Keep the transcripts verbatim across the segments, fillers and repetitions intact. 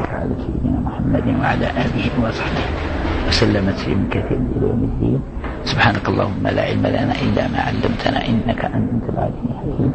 وبارك على سيدنا محمد وعلى آله وصحبه وسلم تسليما كثيرا إلى يوم الدين. سبحانك اللهم لا علم لنا إلا ما علمتنا إنك أنت العليم الحكيم.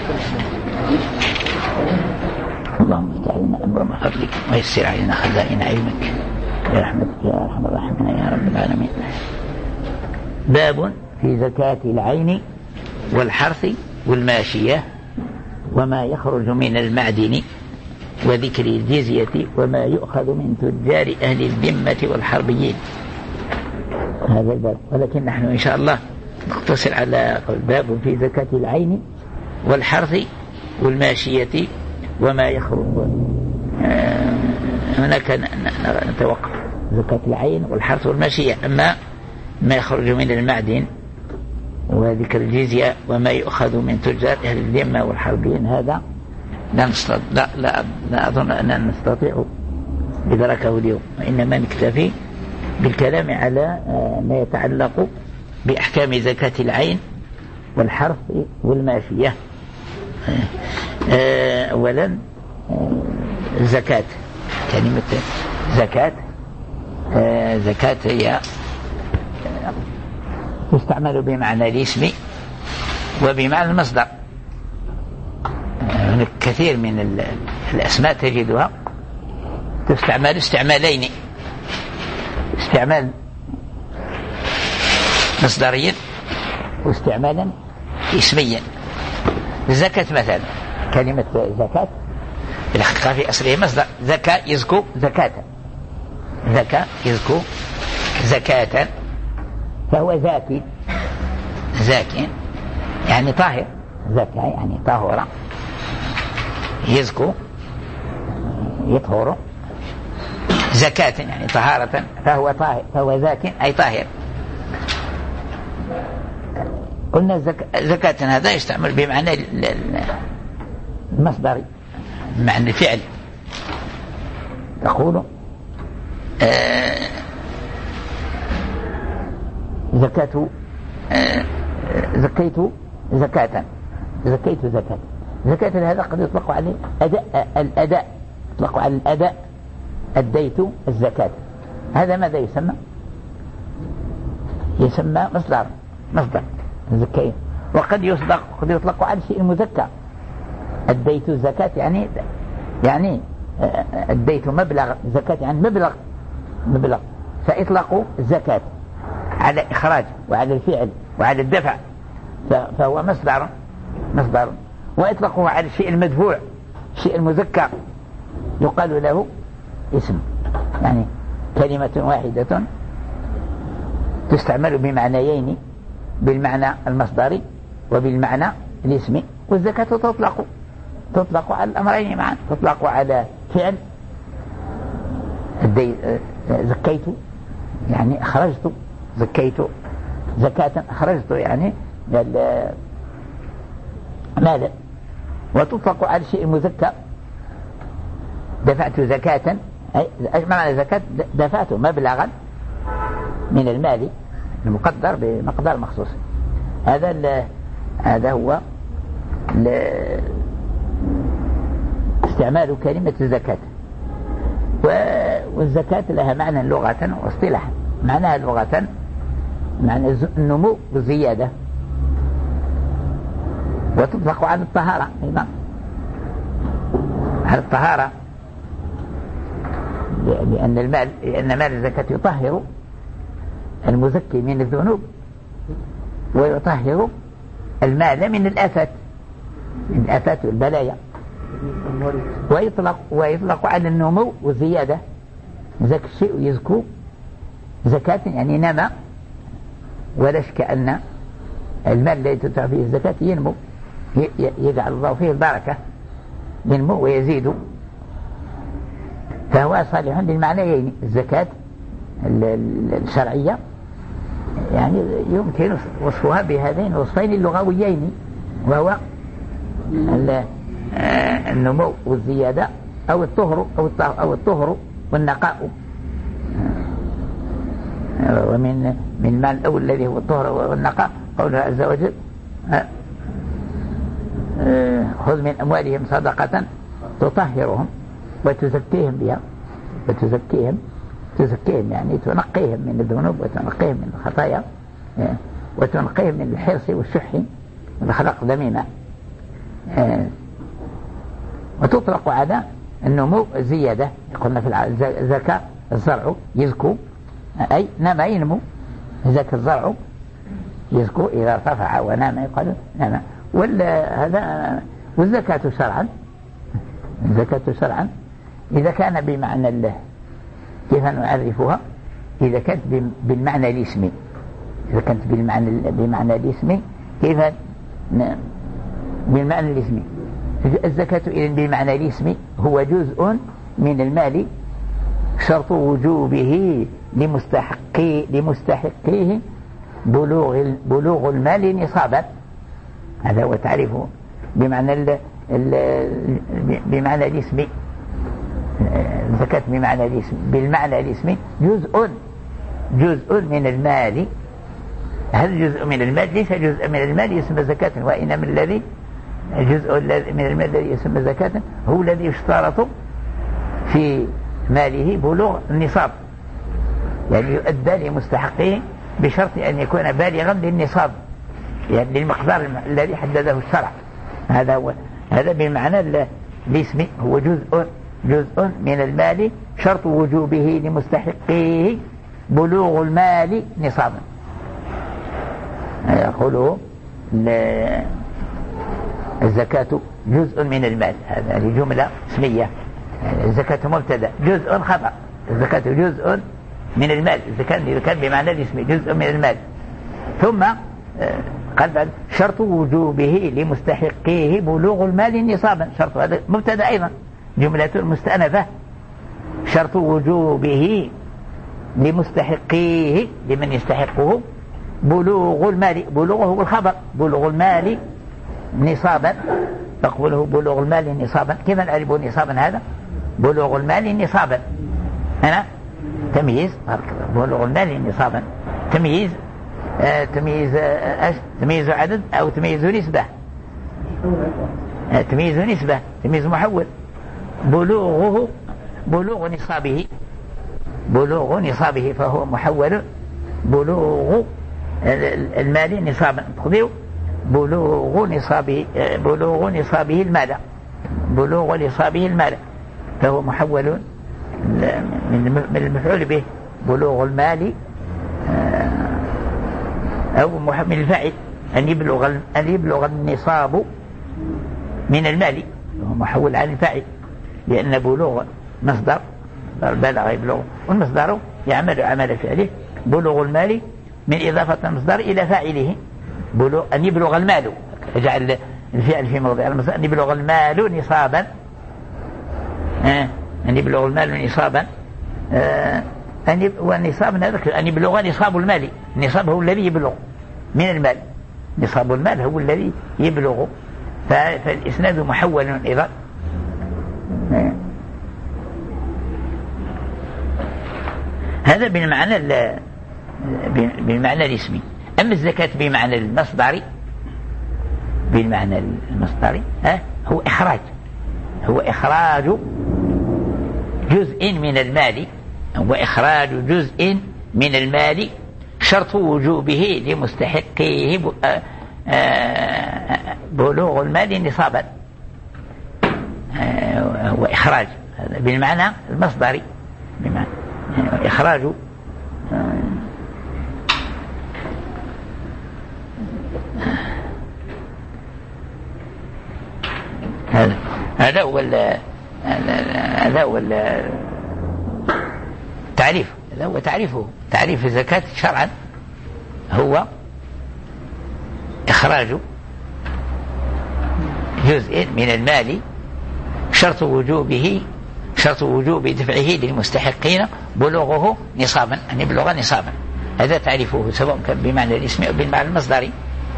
اللهم افتح لنا أبواب فضلك ويسر علينا خزائن علمك برحمتك يا أرحم الراحمين يا رب العالمين. باب في زكاة العين والحرث والماشية وما يخرج من المعدن وذكر الجزية وما يؤخذ من تجار أهل الذمة والحربيين. هذا الباب، ولكن نحن إن شاء الله نقتصر على باب في زكاة العين والحرث والماشية وما يخرج. هناك نتوقف زكاة العين والحرث والماشية. أما ما يخرج من المعدن وذكر الجزية وما يؤخذ من تجار أهل الذمة والحربيين هذا لا, نستطيع لا, لا, لا أظن أننا نستطيع إدراكه اليوم، وإنما نكتفي بالكلام على ما يتعلق بأحكام زكاة العين والحرث والماشية. أولا زكاة، كلمة زكاة زكاة هي تستعمل بمعنى الاسم وبمعنى المصدر. هناك كثير من الأسماء تجدها تستعمل استعمالين، استعمال مصدريا واستعمالا اسميا. الزكاة مثلا، كلمة زكاة الحقيقة في أصله مصدر زكاة يزكو زكاة، زكاة يزكو زكاة، فهو زاكي، زاكي يعني طاهر، زكاة يعني طهورة، يزكو يطهر، زكاة يعني طهارة، فهو طاهر، فهو زاكي أي طاهر. قلنا زكاة هذا يستعمل بمعنى المصدري، بمعنى الفعل. تقول آه زكاة آه زكيت زكاة، زكيت زكاة. زكاة هذا قد يطلق عليه أداء، الأداء يطلق على الأداء، أديت الزكاة. هذا ماذا يسمى؟ يسمى مصدر، مصدر زكية. وقد يطلق قد يطلق على شيء مزكى، أديت الزكاة يعني يعني أديت مبلغ زكاة يعني مبلغ مبلغ فإطلق الزكاة على إخراج وعلى الفعل وعلى الدفع، فهو مصدر مصدر. وإطلقه على الشيء المدفوع، الشيء المزكى يقال له اسم. يعني كلمة واحدة تستعمل بمعنيين، بالمعنى المصدري وبالمعنى الاسمي. والزكاة تطلق تطلق على الأمرين معا، تطلق على فعل زكيت يعني أخرجت، زكيت زكاة أخرجت يعني ماذا، وتطلق على الشيء المزكى، دفعت زكاة أي معنى زكاة دفعت مبلغا من المال المقدر بمقدار مخصوص. هذا هذا هو استعمال كلمة الزكاة. والزكاة لها معنى لغة واصطلاحا. معناها لغة معنى النمو والزيادة، وتطلق على الطهارة أيضا، على الطهارة، لأن المال لأن مال الزكاة يطهر المزكي من الذنوب ويطهر المال من الآفات، من الآفات والبلايا. ويطلق ويطلق على النمو والزيادة. ذاك الشيء يزكو زكاة يعني نما، ولا شك أن المال الذي تدفع فيه الزكاة ينمو، يجعل الله فيه البركة، ينمو ويزيد، فهو صالح للمعنيين. الزكاة الشرعية يعني يمكن وصفها بهذين الوصفين اللغويين، وهو النمو والزيادة أو الطهر أو الطهر والنقاء. ومن من المال الأول الذي هو الطهر والنقاء قوله عز وجل خذ من أموالهم صدقة تطهرهم وتزكيهم بها وتزكيهم تزكيهم يعني تنقيهم من الذنوب وتنقيهم من الخطايا وتنقيهم من الحرص والشح والأخلاق الذميمة. وتطلق على النمو الزيادة. قلنا في الزكاة الزرع يزكو أي نما ينمو، زكى الزرع يزكو إذا ارتفع ونام يقال نما. وهذا والزكاة شرعا الزكاة شرعا إذا كان بمعنى الله كيف نعرفها؟ إذا كانت بالمعنى الاسمي إذا كانت بالمعنى بمعنى الاسمي كيف بالمعنى الاسمي؟ الزكاة إذن بالمعنى الاسمي هو جزء من المال شرط وجوبه لمستحقيه لمستحقيه بلوغ بلوغ المال نصابا. هذا هو تعريفه بمعنى ال ال بمعنى الاسمي. الزكاة بمعنى الاسم بالمعنى الاسمي جزء جزء من المال. هذا جزء من المال ليس جزء من المال يسمى زكاة، وإنما الذي جزء من المال الذي يسمى زكاة هو الذي يشترط في ماله بلوغ النصاب، يعني يؤدى لمستحقه بشرط أن يكون بالغا للنصاب، يعني للمقدار الذي حدده الشرع. هذا هو هذا بمعنى الاسمي هو جزء جزء من المال شرط وجوبه لمستحقه بلوغ المال نصابا. يقولوا الزكاة جزء من المال، هذه جملة اسمية. الزكاة مبتدأ جزء خبر، الزكاة جزء من المال إذا كان بمعنى الاسم جزء من المال. ثم قال شرط وجوبه لمستحقيه بلوغ المال نصابا، شرط هذا مبتدأ أيضا جملة مستأنفة. شرط وجوبه لمستحقيه لمن يستحقه بلوغ المال، بلوغه هو الخبر، بلوغ المال نصابا. تقوله بلوغ المال نصابا، كيف نعرف نصابا؟ هذا بلوغ المال نصابا هنا تمييز بلوغ المال نصابا تمييز آه تمييز آه تمييز عدد أو تمييز نسبة آه تمييز نسبة تمييز محول. بلوغه بلوغ نصابه بلوغ نصابه فهو محول بلوغ المال نصابا. تقدير بلوغ نصابه بلوغ نصابه المال بلوغ نصابه المال فهو محول من المفعول به بلوغ المال أو من الفاعل أن يبلغ أن يبلغ النصاب من المال، هو محول عن الفاعل لأن بلوغ مصدر بلغ يبلغ والمصدر يعمل عمل فعله. بلوغ المال من إضافة المصدر إلى فاعله بلوغ أن يبلغ المال، يجعل الفعل في موضع المصدر أن يبلغ المال نصابا آه. أن يبلغ المال نصابا آه. أن والنصاب أن يبلغ نصاب المال. النصاب هو الذي يبلغ من المال، نصاب المال هو الذي يبلغ، فالإسناد محول أيضا آه. هذا بالمعنى بالمعنى الاسمي. أما الزكاة بمعنى المصدري بالمعنى المصدري آه. هو إخراج هو إخراج جزء من المال وإخراج جزء من المال شرط وجوبه لمستحقيه بلوغ المال نصابا. هو إخراج هذا بالمعنى المصدري بمعنى إخراج هذا هذا هو هذا هو التعريف هذا هو تعريفه. تعريف الزكاة شرعا هو إخراج جزء من المال شرط وجوبه شرط وجوب دفعه للمستحقين بلوغه نصابا، أن يبلغ نصابا. هذا تعريفه سواء كان بمعنى الاسم أو بالمعنى المصدري.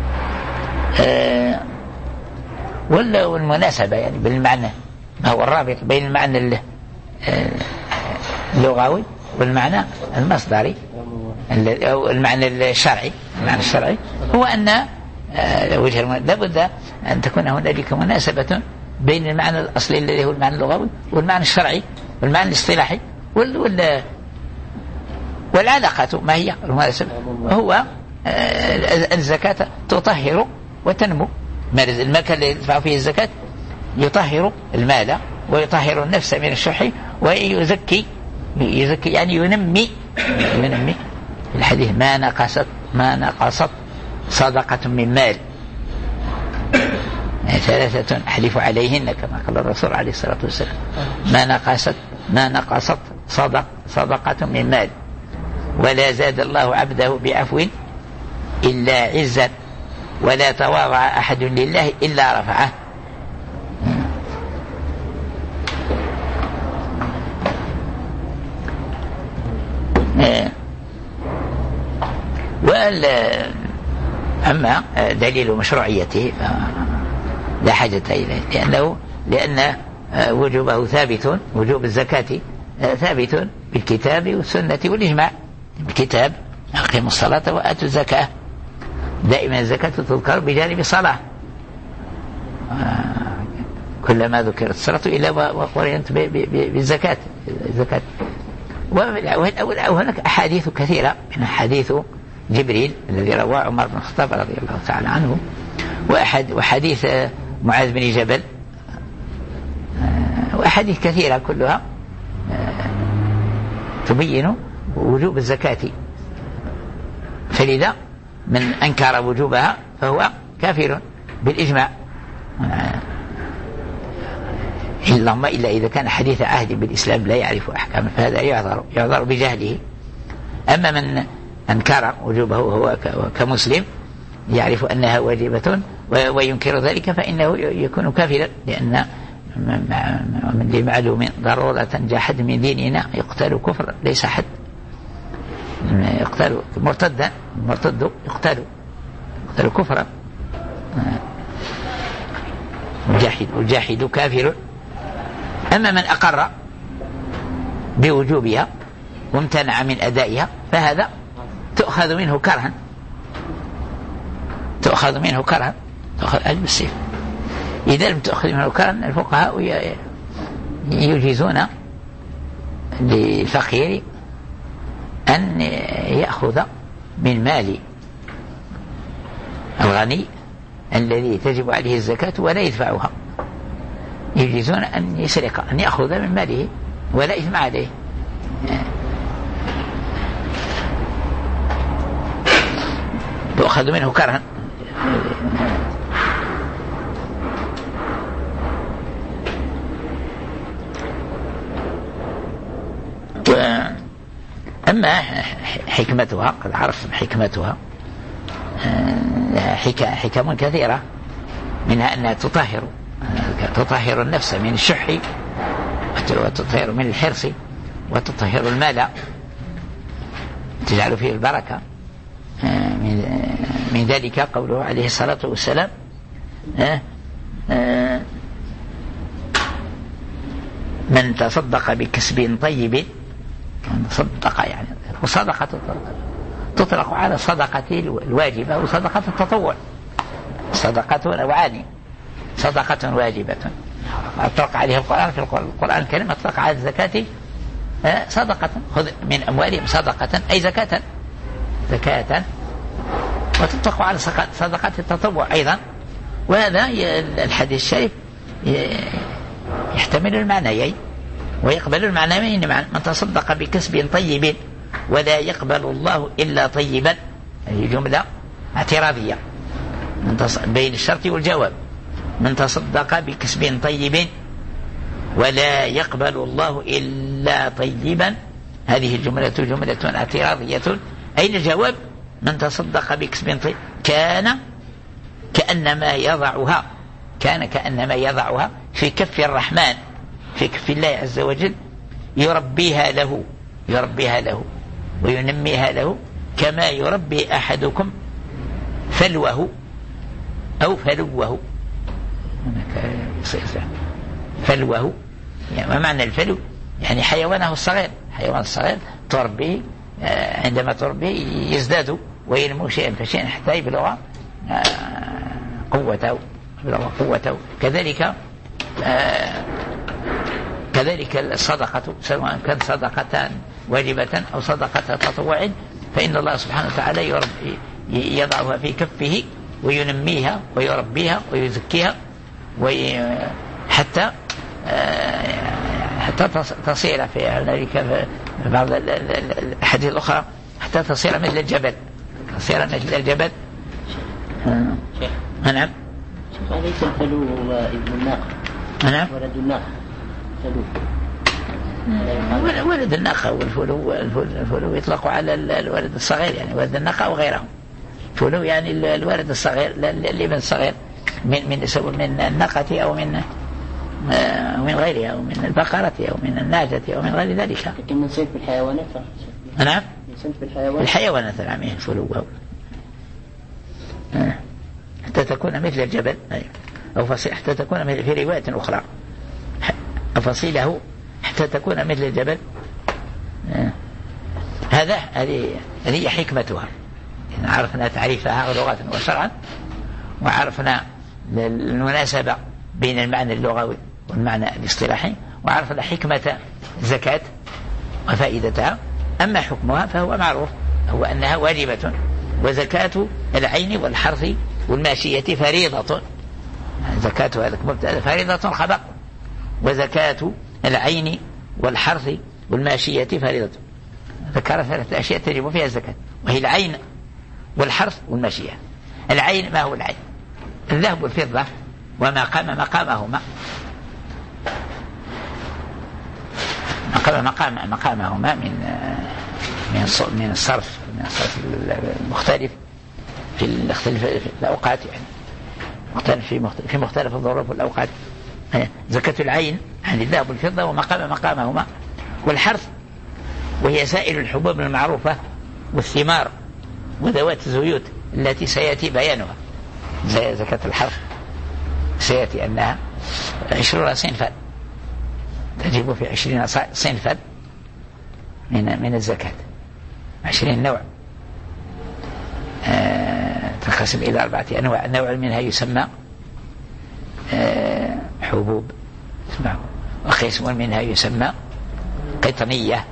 أه ولا والمناسبة يعني بالمعنى ما هو الرابط بين المعنى اللغوي والمعنى المصدري أو المعنى الشرعي. المعنى الشرعي هو أن وجه لابد أن تكون هنالك مناسبة بين المعنى الأصلي الذي هو المعنى اللغوي والمعنى الشرعي والمعنى الاصطلاحي وال وال والعلاقة ما هي هو الزكاة تطهر وتنمو. المكان اللي يدفع فيه الزكاة يطهر المال ويطهر النفس من الشح ويزكي يزكي يعني ينمي ينمي. الحديث ما نقصت ما نقصت صدقة من مال ثلاثة أحلف عليهن كما قال الرسول عليه الصلاة والسلام ما نقصت ما نقصت صدق صدقة من مال ولا زاد الله عبده بعفو إلا عزا ولا تواضع أحد لله إلا رفعه. أما دليل مشروعيته لا حاجة إليه لأنه لأن وجوبه ثابت وجوب الزكاة ثابت بالكتاب والسنة والإجماع. بالكتاب أقيموا الصلاة وآتوا الزكاة دائما الزكاة تذكر بجانب الصلاة كلما ذكرت الصلاة إلا وقرنت بالزكاة الزكاة. وهناك أحاديث كثيرة من حديث جبريل الذي رواه عمر بن الخطاب رضي الله تعالى عنه وأحد وحديث معاذ بن جبل وأحاديث كثيرة كلها تبين وجوب الزكاة. فلذا من أنكر وجوبها فهو كافر بالإجماع اللهم إلا إذا كان حديث عهد بالإسلام لا يعرف أحكام فهذا يعذر يعذر بجهله. أما من أنكر وجوبه هو كمسلم يعرف أنها واجبة وينكر ذلك فإنه يكون كافرا لأن من لمعلوم ضرورة جاحد من ديننا يقتل كفر ليس حد يقتل مرتدا مرتد يقتل يقتل كفرا الجاحد والجاحد كافر. أما من أقر بوجوبها وامتنع من أدائها فهذا تؤخذ منه كرها تؤخذ منه كرها تؤخذ بالسيف. إذا لم تؤخذ منه كرها الفقهاء يجيزون للفقير أن يأخذ من مال الغني الذي تجب عليه الزكاة ولا يدفعها يجيزون أن يسرق أن يأخذ من ماله ولا إثم عليه. تؤخذ منه كرها. أما حكمتها قد عرفت حكمتها حكم كثيرة منها أنها تطهر تطهر النفس من الشح وتطهر من الحرص وتطهر المال تجعل فيه البركة. من ذلك قوله عليه الصلاة والسلام من تصدق بكسب طيب صدق يعني وصدقة تطلق على صدقة الواجبة وصدقة التطوع. صدقة نوعان صدقة واجبة أطلق عليها القرآن في القرآن الكريم أطلق على الزكاة صدقة خذ من أموالهم صدقة أي زكاة زكاة وتطلق على صدقة التطوع أيضا. وهذا الحديث الشريف يحتمل المعنيين ويقبل المعنيين من تصدق بكسب طيب ولا يقبل الله إلا طيبا. هذه جملة اعتراضية بين الشرط والجواب. من تصدق بكسب طيب ولا يقبل الله إلا طيبا هذه الجملة جملة اعتراضية. أين الجواب؟ من تصدق بكسب طيب كان كأنما يضعها كان كأنما يضعها في كف الرحمن في كف الله عز وجل يربيها له يربيها له وينميها له كما يربي أحدكم فلوه أو فلوه. فلوه يعني ما معنى الفلو؟ يعني حيوانه الصغير حيوان الصغير تربيه عندما تربيه يزداد وينمو شيئا فشيئا حتى يبلغ قوته يبلغ قوته. كذلك كذلك الصدقة سواء كان صدقة واجبة أو صدقة تطوع فإن الله سبحانه وتعالى يضعها في كفه وينميها ويربيها ويزكيها حتى حتى تصير في ذلك في بعض الأحاديث الأخرى حتى تصير مثل الجبل تصير مثل الجبل. نعم. أليس الفلو ابن الناقة؟ نعم. ولد الناقة فلو. ولد الناقة والفلو الفلو يطلق على الولد الصغير يعني ولد الناقة أو غيره. فلو يعني الولد الصغير الابن الصغير من من من الناقة أو من من غيرها أو من البقرة أو من الناجة أو من غير ذلك. لكن من صنف الحيوانات. نعم. من صنف الحيوانات. الحيوانات نعم فلو حتى تكون مثل الجبل أو فصيل حتى تكون مثل في رواية أخرى فصيله حتى تكون مثل الجبل. هذا هذه هذه حكمتها. عرفنا تعريفها لغة وشرعا وعرفنا المناسبة بين المعنى اللغوي والمعنى الاصطلاحي وعرفنا حكمة الزكاة وفائدتها. أما حكمها فهو معروف هو أنها واجبة وزكاة العين والحرث والماشية فريضة. زكاة هذا مبتدأ فريضة خبر وزكاة العين والحرث والماشية فريضة. ذكر ثلاثة أشياء تجب فيها الزكاة وهي العين والحرث والماشية. العين ما هو العين؟ الذهب والفضة وما قام مقامهما مقام مقام مقامهما من من من الصرف من الصرف المختلف في المختلف في الأوقات يعني مختلف في مختلف في مختلف الظروف والأوقات. زكاة العين عن الذهب والفضة ومقام مقامهما. والحرث وهي سائر الحبوب المعروفة والثمار وذوات الزيوت التي سيأتي بيانها. زي زكاة الحرث سيأتي أنها عشرون صنفا تجب في عشرين صنفا من من الزكاة عشرين نوع آه تنقسم إلى أربعة أنواع. نوع منها يسمى آه حبوب اسمعوا وقسم منها يسمى قطنية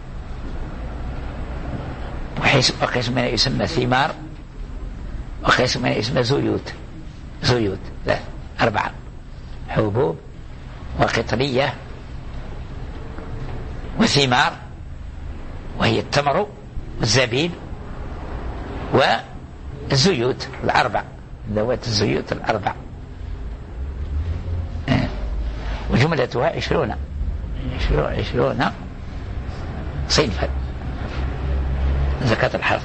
وقسم منها يسمى ثمار وقسم منها يسمى زيوت زيوت لا أربعة حبوب وقطنية وثمار وهي التمر والزبيب والزيوت الأربع ذوات الزيوت الأربع وجملتها عشرون عشرون صنفا زكاة الحرث.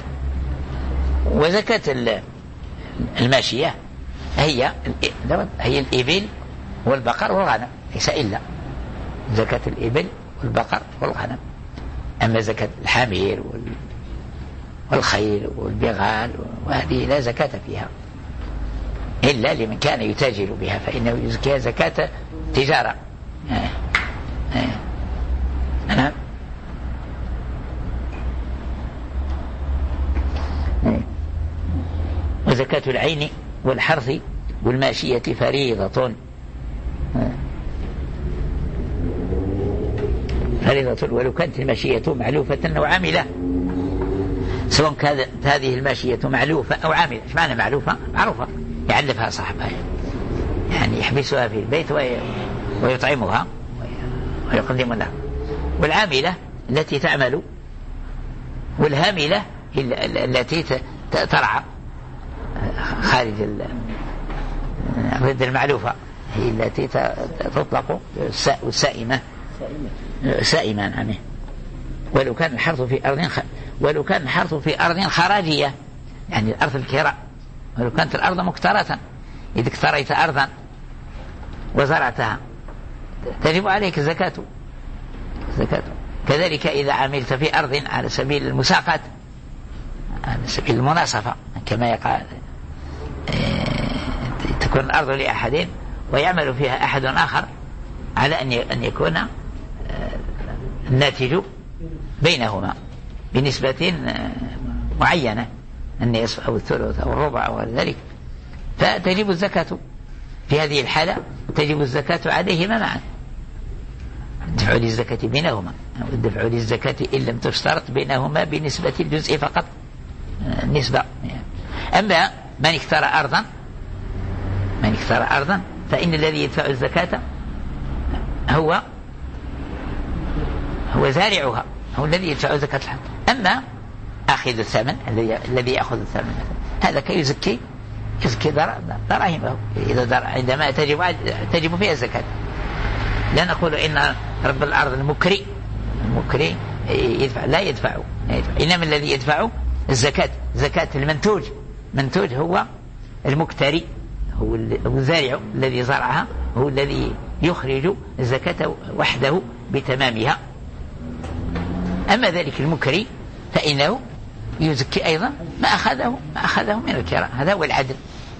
وزكاة الماشية هي هي الإبل والبقر والغنم ليس إلا زكاة الإبل والبقر والغنم. أما زكاة الحمير والخيل والبغال وهذه لا زكاة فيها إلا لمن كان يتاجر بها فإنه يزكيها زكاة تجارة. آه. آه. أنا آه. وزكاة العين والحرث والماشية فريضة آه. فريضة ولو كانت الماشية معلوفة أو عاملة سواء كانت هذه الماشية معلوفة أو عاملة. إيش معنى معلوفة؟ معروفة يعلفها صاحبها يعني يحبسها في البيت ويطعمها ويقدم لها. والعاملة التي تعمل والهاملة التي ترعى خارج ضد المعلوفة هي التي تطلق والسائمة سائما عنه. ولو كان الحرث في أرض خ... ولو كان الحرث في أرض خراجية يعني الأرض الكراء ولو كانت الأرض مكترة إذا اكتريت أرضا وزرعتها تجب عليك زكاة زكاة. كذلك إذا عملت في أرض على سبيل المساقات على سبيل المناصفة كما يقال تكون الأرض لأحد ويعمل فيها أحد آخر على أن يكون الناتج بينهما بنسبة معينة النصف أو الثلث أو الربع أو ذلك فتجب الزكاة في هذه الحالة تجب الزكاة عليهما معا دفع للزكاة بينهما، والدفع للزكاة إن لم تشترط بينهما بنسبة الجزء فقط، النسبة. أما من اختار أرضا من اختار أرضا فإن الذي يدفع الزكاة هو هو زارعها، هو الذي يدفع زكاة الحق. أما أخذ الثمن الذي يأخذ الثمن هذا كيزكي يزكي دراهمه إذا در... عندما تجب تجب فيها الزكاة. لا نقول إن رب الأرض المكري المكري يدفع، لا يدفع, يدفع. إنما الذي يدفع الزكاة زكاة المنتوج. منتوج هو المكتري، هو الزارع الذي زرعها، هو الذي يخرج الزكاة وحده بتمامها. أما ذلك المكري فإنه يزكي أيضا ما أخذه ما أخذه من الكراء، هذا هو العدل.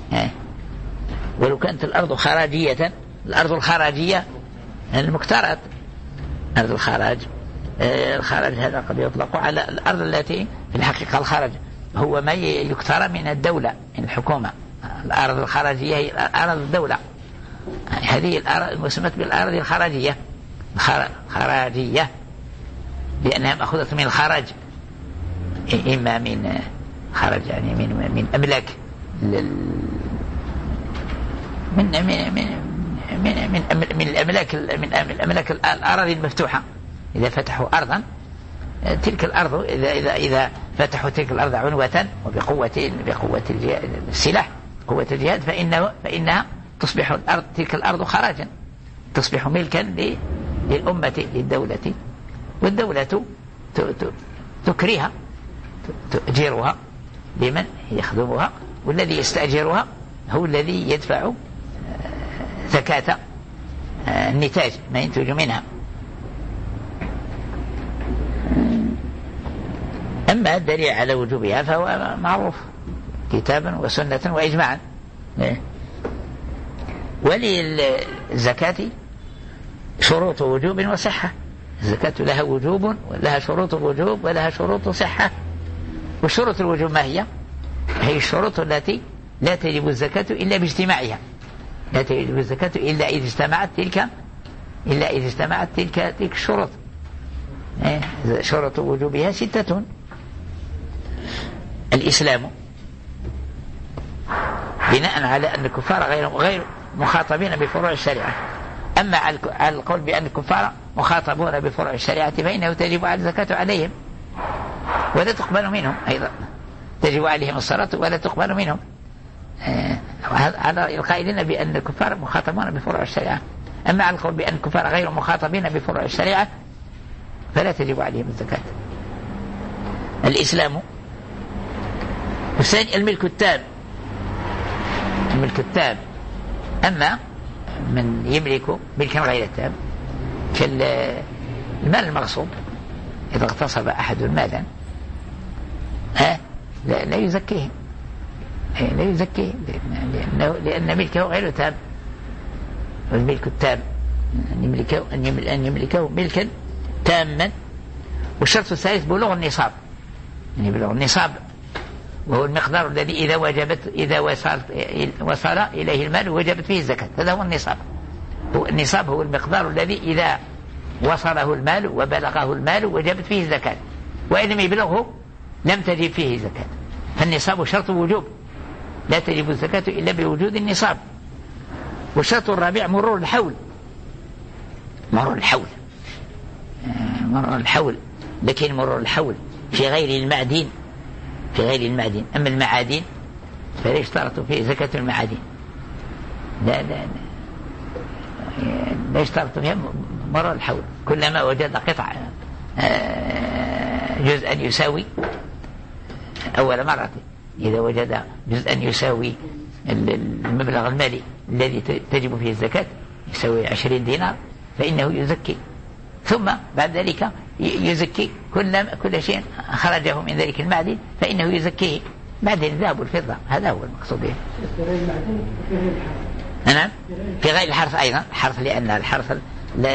ولو كانت الأرض خراجية، الأرض الخراجية المكترات، أرض الخراج، الخراج هذا قد يطلق على الأرض التي في الحقيقة الخراج هو ما يكترى من الدولة، من الحكومة. الأرض الخراجية هي أرض الدولة، هذه الأرض المسمى بالأرض الخراجية خراجية لأنها مأخوذة من الخراج، إما من خرج يعني من من أملاك من من من من من, من الأملاك من الأملاك الأراضي المفتوحة. إذا فتحوا أرضا تلك الأرض إذا إذا إذا فتحوا تلك الأرض عنوة وبقوة بقوة السلاح قوة الجهاد فإنه فإنها تصبح الأرض تلك الأرض خراجا، تصبح ملكا للأمة للدولة، والدولة تكريها تؤجرها لمن يخدمها، والذي يستأجرها هو الذي يدفع زكاة النتاج ما ينتج منها. أما الدليل على وجوبها فهو معروف كتابا وسنة وإجماعا. وللزكاة شروط وجوب وصحة، الزكاة لها وجوب ولها شروط وجوب ولها شروط صحة. وشروط الوجوب ما هي؟ هي الشروط التي لا تجب الزكاة إلا باجتماعها، لا تجب الزكاة إلا إذا اجتمعت تلك إلا إذا اجتمعت تلك تلك الشروط. شروط وجوبها ستة: الإسلام بناء على أن الكفار غير غير مخاطبين بفروع الشريعة. أما على القول بأن الكفار مخاطبون بفروع الشريعة فإنه تجب على الزكاة عليهم ولا تقبل منهم، أيضا تجب عليهم الصلاة ولا تقبل منهم، على القائلين بأن الكفار مخاطبون بفروع الشريعة. أما على القول بأن الكفار غير مخاطبين بفروع الشريعة فلا تجب عليهم الزكاة. الإسلام. والثاني الملك التام، الملك التام. أما من يملك ملكا غير التام كالمال المغصوب، إذا اغتصب أحد مالا ها لا, لا يزكيه لا يزكيه لأنه لأن ملكه غير تام. والملك التام أن يملكه أن يملكه ملكا تاما. والشرط الثالث بلوغ النصاب، يعني بلوغ النصاب وهو المقدار الذي إذا وجبت إذا وصل وصل إليه المال وجبت فيه الزكاة، هذا هو النصاب. النصاب هو المقدار الذي إذا وصله المال وبلغه المال وجبت فيه الزكاة، وإن لم يبلغه لم تجب فيه زكاة. فالنصاب شرط وجوب، لا تجب الزكاة إلا بوجود النصاب. والشرط الرابع مرور الحول، مرور الحول مرور الحول لكن مرور الحول في غير المعدين، في غير المعدين. أما المعادين فلا يشترط فيه زكاة المعادين، لا لا لا يشترط فيها مرور الحول. كلما وجد قطع جزءا يساوي أول مرة، إذا وجد جزءا يساوي المبلغ المالي الذي تجب فيه الزكاة يساوي عشرين دينار فإنه يزكي، ثم بعد ذلك يزكي كل كل شيء خرجه من ذلك المعدن فإنه يزكيه، معدن الذهب والفضة، هذا هو المقصود به. نعم في غير الحرث أيضا، الحرث لأن الحرث لا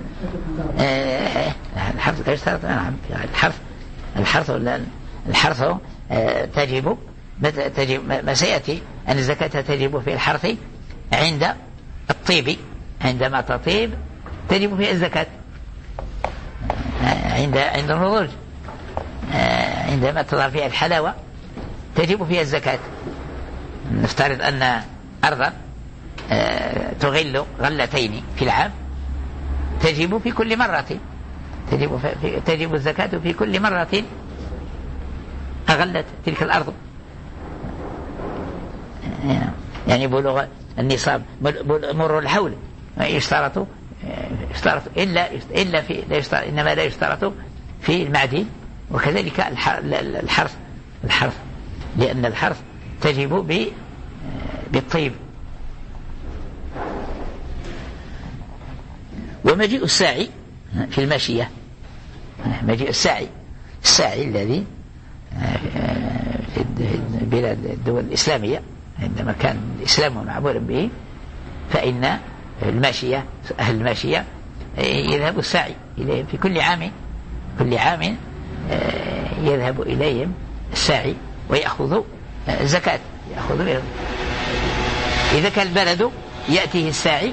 الحرث يشترط. نعم في غير الحرث، الحرث الحرث تجب تجب ما سيأتي أن الزكاة تجب في الحرث عند الطيب، عندما تطيب تجب فيه الزكاة، عند عند النضوج عندما تظهر فيها الحلاوة تجب فيها الزكاة. نفترض أن أرضا تغل غلتين في العام تجب في كل مرة تجب, في تجب الزكاة في كل مرة أغلت تلك الأرض، يعني بلوغ النصاب مر الحول يشترط يشترط إلا إلا في لا يشترط إنما لا يشترط في المعدن، وكذلك الحرث الحرث لأن الحرث تجب بالطيب. ومجيء الساعي في الماشية، مجيء الساعي الساعي الذي في بلاد الدول الإسلامية عندما كان الإسلام معمولا به، فإن الماشية أهل الماشية يذهب الساعي إليهم في كل عام كل عام يذهب إليهم الساعي ويأخذ الزكاة يأخذ بهم. إذا كان البلد يأتيه الساعي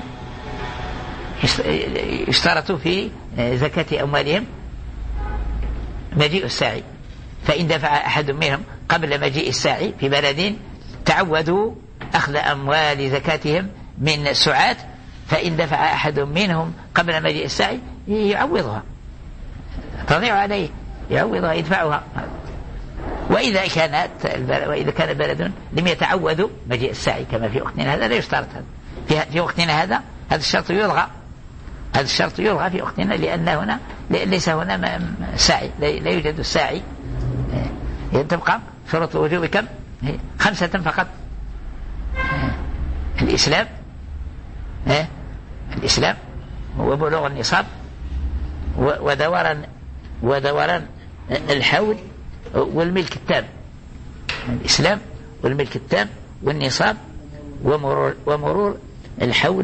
يشترط في زكاة أموالهم مجيء الساعي، فإن دفع أحد منهم قبل مجيء الساعي في بلد تعودوا أخذ أموال زكاتهم من السعاة، فإن دفع أحد منهم قبل مجيء الساعي يعوضها تضيع عليه يعوضها يدفعها. وإذا كانت وإذا كان بلد لم يتعودوا مجيء الساعي كما في وقتنا هذا لا يشترط هذا في وقتنا هذا هذا الشرط يلغى هذا الشرط يلغى في وقتنا، لأن هنا ليس هنا ساعي لا يوجد الساعي. تبقى شروط الوجوب كم؟ خمسة فقط. الإسلام الإسلام هو بلوغ النصاب ودوران ودوران الحول والملك التام. الإسلام والملك التام والنصاب ومرور ومرور الحول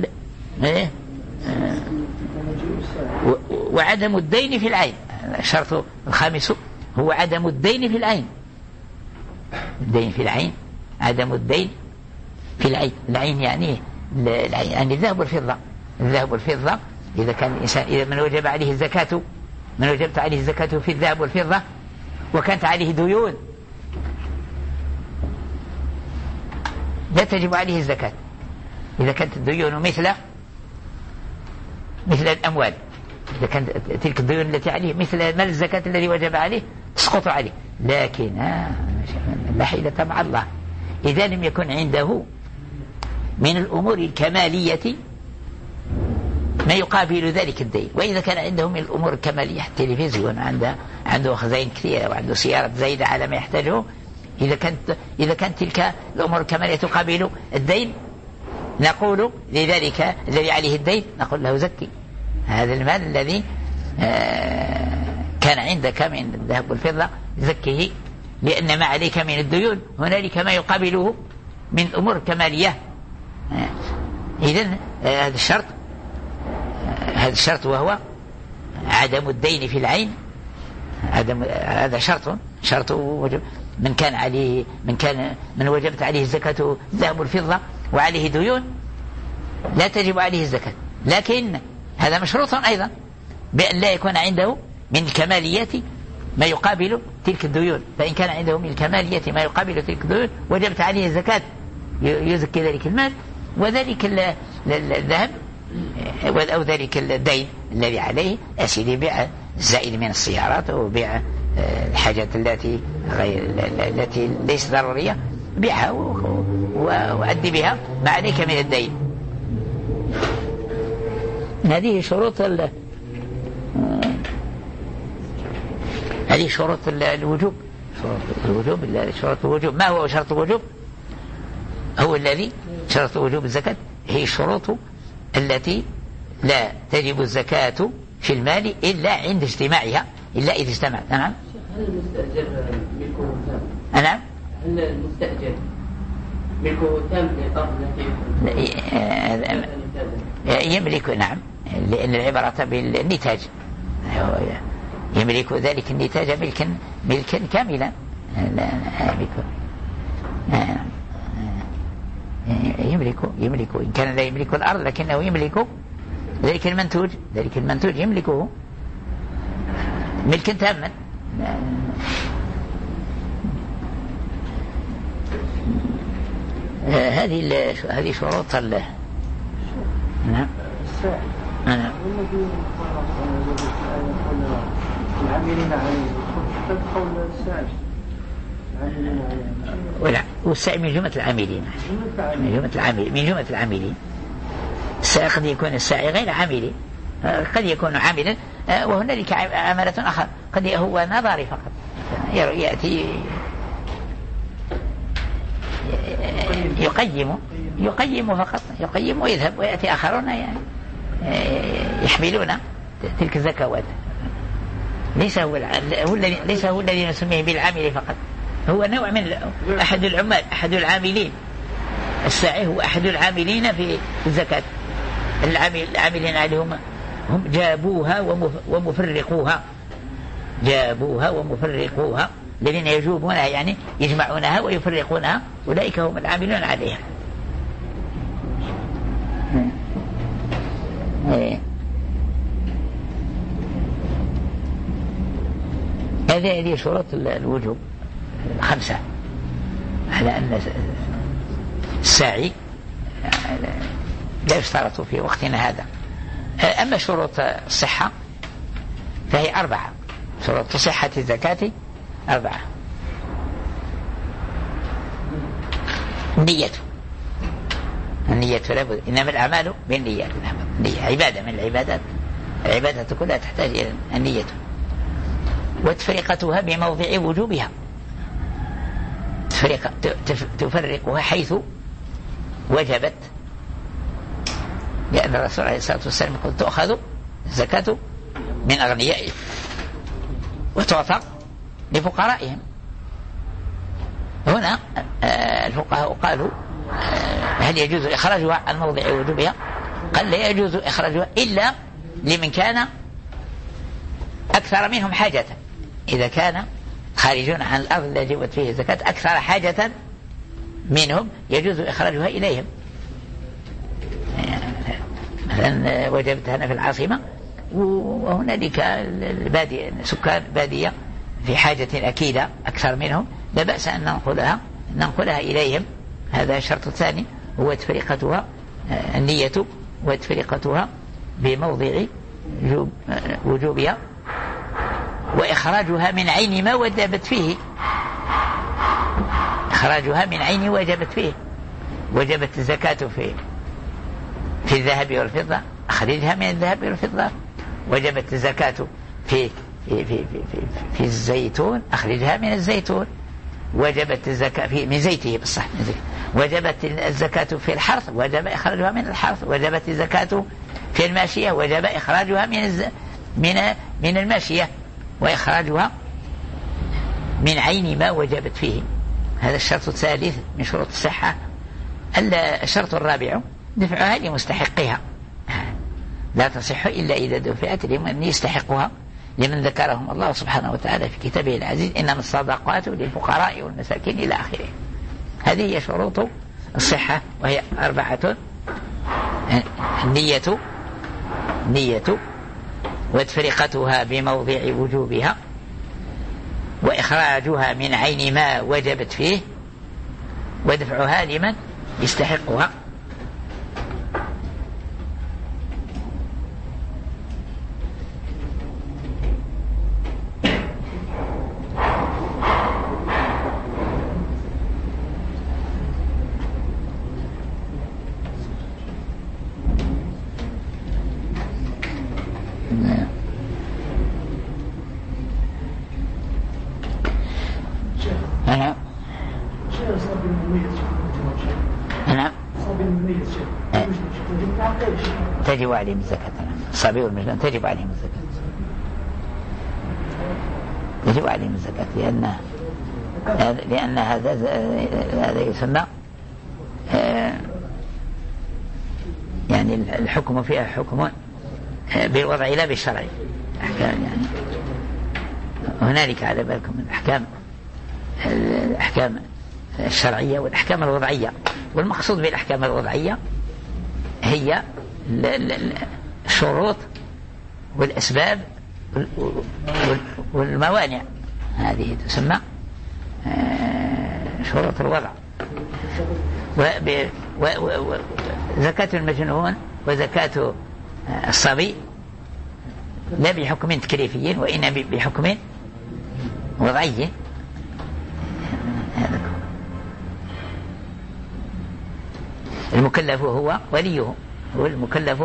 وعدم الدين في العين. الشرط الخامس هو عدم الدين في العين. الدين في العين عدم الدين في العين. العين يعني العين يعني الذهب والفضة. الذهب والفضة إذا كان الإنسان إذا من وجب عليه الزكاة من وجبت عليه الزكاة في الذهب والفضة وكانت عليه ديون لا تجب عليه الزكاة. إذا كانت الديون مثل مثل الأموال، إذا كانت تلك الديون التي عليه مثل مال الزكاة الذي وجب عليه تسقط عليه. لكن آه لا حيلة مع الله إذا لم يكن عنده من الأمور الكمالية ما يقابل ذلك الدين. وإذا كان عنده من الأمور الكمالية التلفزيون عنده عنده خزائن كثيرة وعنده سيارة زايدة على ما يحتاجه، إذا كانت إذا كانت تلك الأمور الكمالية تقابل الدين نقول لذلك الذي عليه الدين نقول له زكي هذا المال الذي كان عندك من الذهب والفضة زكيه، لأن ما عليك من الديون هنالك ما يقابله من أمور كمالية. إذن هذا الشرط هذا الشرط وهو عدم الدين في العين. عدم هذا شرط شرط وجب من كان عليه من كان من وجبت عليه الزكاة الذهب والفضة وعليه ديون لا تجب عليه الزكاة، لكن هذا مشروط أيضا بأن لا يكون عنده من الكماليات ما يقابل تلك الديون. فإن كان عنده من الكماليات ما يقابل تلك الديون وجبت عليه الزكاة يزكي ذلك المال وذلك الذهب أو ذلك الدين الذي عليه أسيدي بيع الزائد من السيارات وبيع الحاجات التي غير التي ليست ضرورية بيعها وأدي بها ما عليك من الدين. هذه شروط ال هذه شروط الوجوب شروط الوجوب شروط الوجوب. ما هو شرط الوجوب؟ هو الذي شرط وجوب الزكاة هي الشروط التي لا تجب الزكاة في المال إلا عند اجتماعها إلا إذا اجتمعت. نعم. هل المستأجر ملكه تام؟ نعم. هل المستأجر ملكه تام للأرض التي يملك؟ نعم، لأن العبرة بالنتاج يملك ذلك النتاج ملكا ملكا كاملا. لا يملك يملك يملك إن كان لا يملك الأرض لكنه يملك ذلك المنتوج ذلك المنتوج يملكه ملكا تاما. هذه هذه شروط الله. نعم. نعم. العاملين عليه قول الساعي ولا والساعي من جملة العاملين، من جملة العاملين من جملة العاملين. الساعي قد يكون الساعي غير عامل، قد يكون عاملا، وهنالك عملة أخرى قد هو نظري فقط، يأتي يقيم يقيم فقط، يقيم ويذهب، ويأتي آخرون يعني يحملون تلك الزكوات. ليس هو الذي ليس هو الذي نسميه بالعامل فقط، هو نوع من أحد العمال، أحد العاملين. الساعي هو أحد العاملين في الزكاة. العاملين عليهم هم جابوها ومفرقوها، جابوها ومفرقوها، الذين يجوبونها يعني يجمعونها ويفرقونها، أولئك هم العاملون عليها. هذه شروط الوجوب خمسة، على أن الساعي لا يشترط في وقتنا هذا. أما شروط الصحة فهي أربعة. شروط صحة الزكاة أربعة: النية، النية لابد، إنما الأعمال بالنيات، النية عبادة من العبادات، العبادة كلها تحتاج إلى النية، وتفرقتها بموضع وجوبها، تفرقها حيث وجبت، لأن الرسول عليه الصلاة والسلام يقول: تؤخذ الزكاة من أغنيائهم وتعطى لفقرائهم. هنا الفقهاء قالوا: هل يجوز إخراجها عن موضع وجوبها؟ قال: لا يجوز إخراجها إلا لمن كان أكثر منهم حاجة. إذا كان خارجون عن الأرض التي وجبت فيه الزكاة أكثر حاجة منهم يجوز إخراجها إليهم. مثلا وجبت هنا في العاصمة، وهنالك البادية، سكان بادية في حاجة أكيدة أكثر منهم، لا بأس أن ننقلها ننقلها إليهم. هذا الشرط الثاني، هو تفرقتها النية، وتفرقتها بموضع وجوبها، وإخراجها من عين ما وجبت فيه، إخراجها من عين وجبت فيه. وجبت الزكاة في في الذهب والفضة، أخرجها من الذهب والفضة. وجبت الزكاة في في في في, في, في الزيتون، أخرجها من الزيتون. وجبت الزكاة في من زيته بالصح من زيت. وجبت الزكاة في الحرث، وجب إخراجها من الحرث. وجبت الزكاة في الماشية، وجب إخراجها من الز... من من الماشية، وإخراجها من عين ما وجبت فيه. هذا الشرط الثالث من شروط الصحة. الشرط الرابع دفعها لمستحقها، لا تصح إلا إذا دفعت لمن يستحقها، لمن ذكرهم الله سبحانه وتعالى في كتابه العزيز: إنما الصدقات للفقراء والمساكين إلى آخره. هذه هي شروط الصحة، وهي أربعة: النية نية وتفرقتها بموضع وجوبها، وإخراجها من عين ما وجبت فيه، ودفعها لمن يستحقها. تجب عليهم الزكاة. الصبي والمجنون تجب عليهم الزكاة، تجب عليهم الزكاة، لأن لأن هذا هذا يسمى يعني الحكم فيها حكم بالوضع لا بالشرع. أحكام يعني هنالك على بالكم الأحكام الأحكام الشرعية والأحكام الوضعية. والمقصود بالأحكام الوضعية هي الشروط والأسباب والموانع هذه تسمى شروط الوضع. وزكاة المجنون وزكاة الصبي لا بحكم تكليفي وإنما بحكم وضعي. المكلف هو وليه، هو المكلف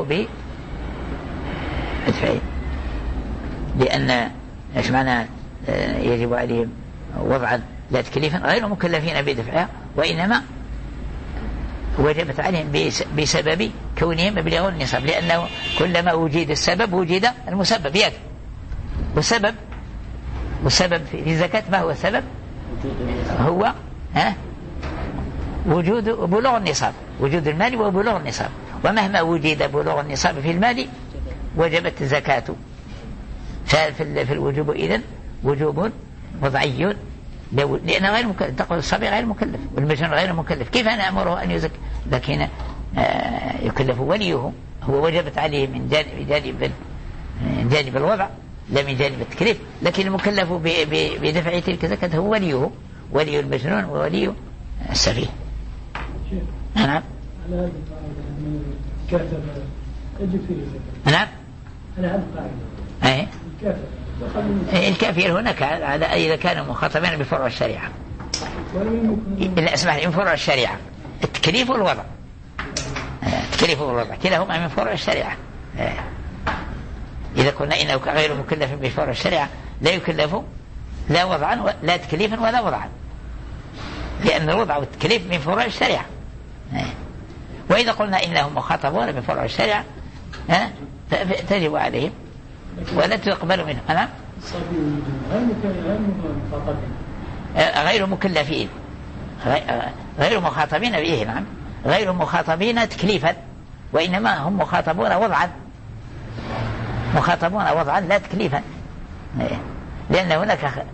بدفعه، لأن ايش معنى يجب عليهم وضعا لا تكليفا غير مكلفين بدفعها، وإنما وجبت عليهم بسبب كونهم مبلغ النصاب، لأنه كلما وجد السبب وجد المسبب يكفي. والسبب والسبب في الزكاة ما هو السبب؟ هو ها وجود بلوغ النصاب، وجود المال وبلوغ النصاب، ومهما وجد بلوغ النصاب في المال وجبت الزكاة. ففي الوجوب إذن وجوب وضعي، لأنه غير مكلف. تقول الصبي غير مكلف والمجنون غير مكلف، كيف أنا أمره أن يزكي؟ لكن يكلف وليه، هو وجبت عليه من جانب, جانب, من جانب الوضع لا من جانب التكليف، لكن المكلف بدفع تلك الزكاة هو وليه، ولي المجنون وولي السفيه. نعم. نعم. الكافر هناك على إذا كانوا مخاطبين بفروع الشريعة. لا اسمح، من فروع الشريعة التكليف والوضع، التكليف والوضع كلاهما من فروع الشريعة. إذا كنا إنه غير مكلف بفروع الشريعة لا يكلف لا وضعا لا تكليفا ولا وضعا، لأن الوضع والتكليف من فروع الشريعة. وإذا قلنا إنهم مخاطبون بفروع الشريعة تجب عليهم ولا تقبل منهم. أنا غير مكلفين غير مخاطبين به. نعم، غير مخاطبين تكليفا، وإنما هم مخاطبون وضعا، مخاطبون وضعا لا تكليفا، لأن هناك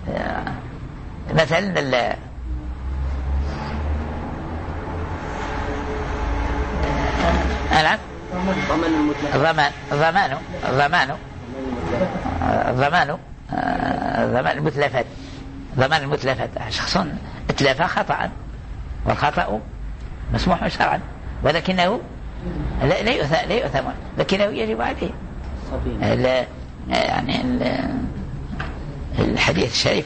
مثلا الآن الضمان الضمان الضمان الضمان ضمان المتلفات، ضمان المتلفات. شخص اتلف خطأ والخطأ مسموح شرعا، ولكنه لا لا لا يؤثم، لكنه يجب عليه. يعني الحديث الشريف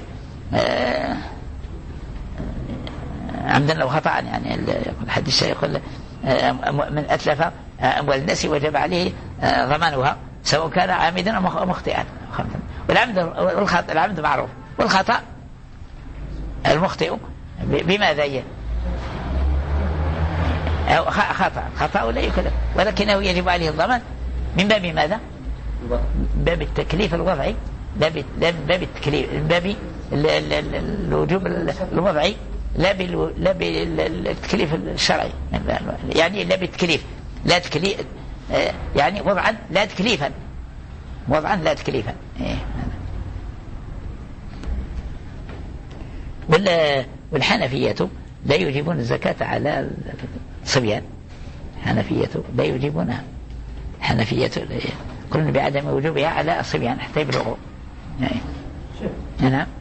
عمدا لو خطأ، يعني الحديث الشريف يقول من أتلف أموال الناس وجب عليه ضمانها سواء كان عامدا أو مخطئا. والعمد والخطأ، العمد معروف، والخطأ المخطئ بماذا هي خطأ خطأ لا يكلف، ولكنه يجب عليه الضمان من باب ماذا؟ باب التكليف الوضعي، لا باب التكليف، من باب الوجوب الوضعي، لا لا بالتكليف الشرعي، يعني لا بالتكليف لا تكليف، يعني وضعا لا تكليفا، وضعا لا تكليفا. والحنفية لا يجيبون الزكاة على الصبيان، الحنفية لا يجيبونها، الحنفية يقولون بعدم وجوبها على الصبيان حتى يبلغوا. نعم.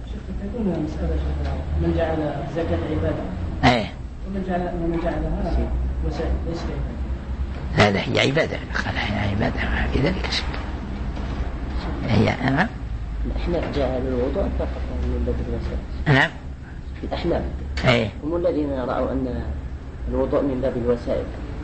من جعل الزكاة عبادة ايه ومن جعل من جعلها وسائل ليس لا لا هي عبادة، قال هي عبادة في ذلك شك. هي نعم. الأحناف جعلوا الوضوء فقط من باب الوسائل. نعم. الأحناف ايه هم الذين رأوا أن الوضوء من باب الوسائل.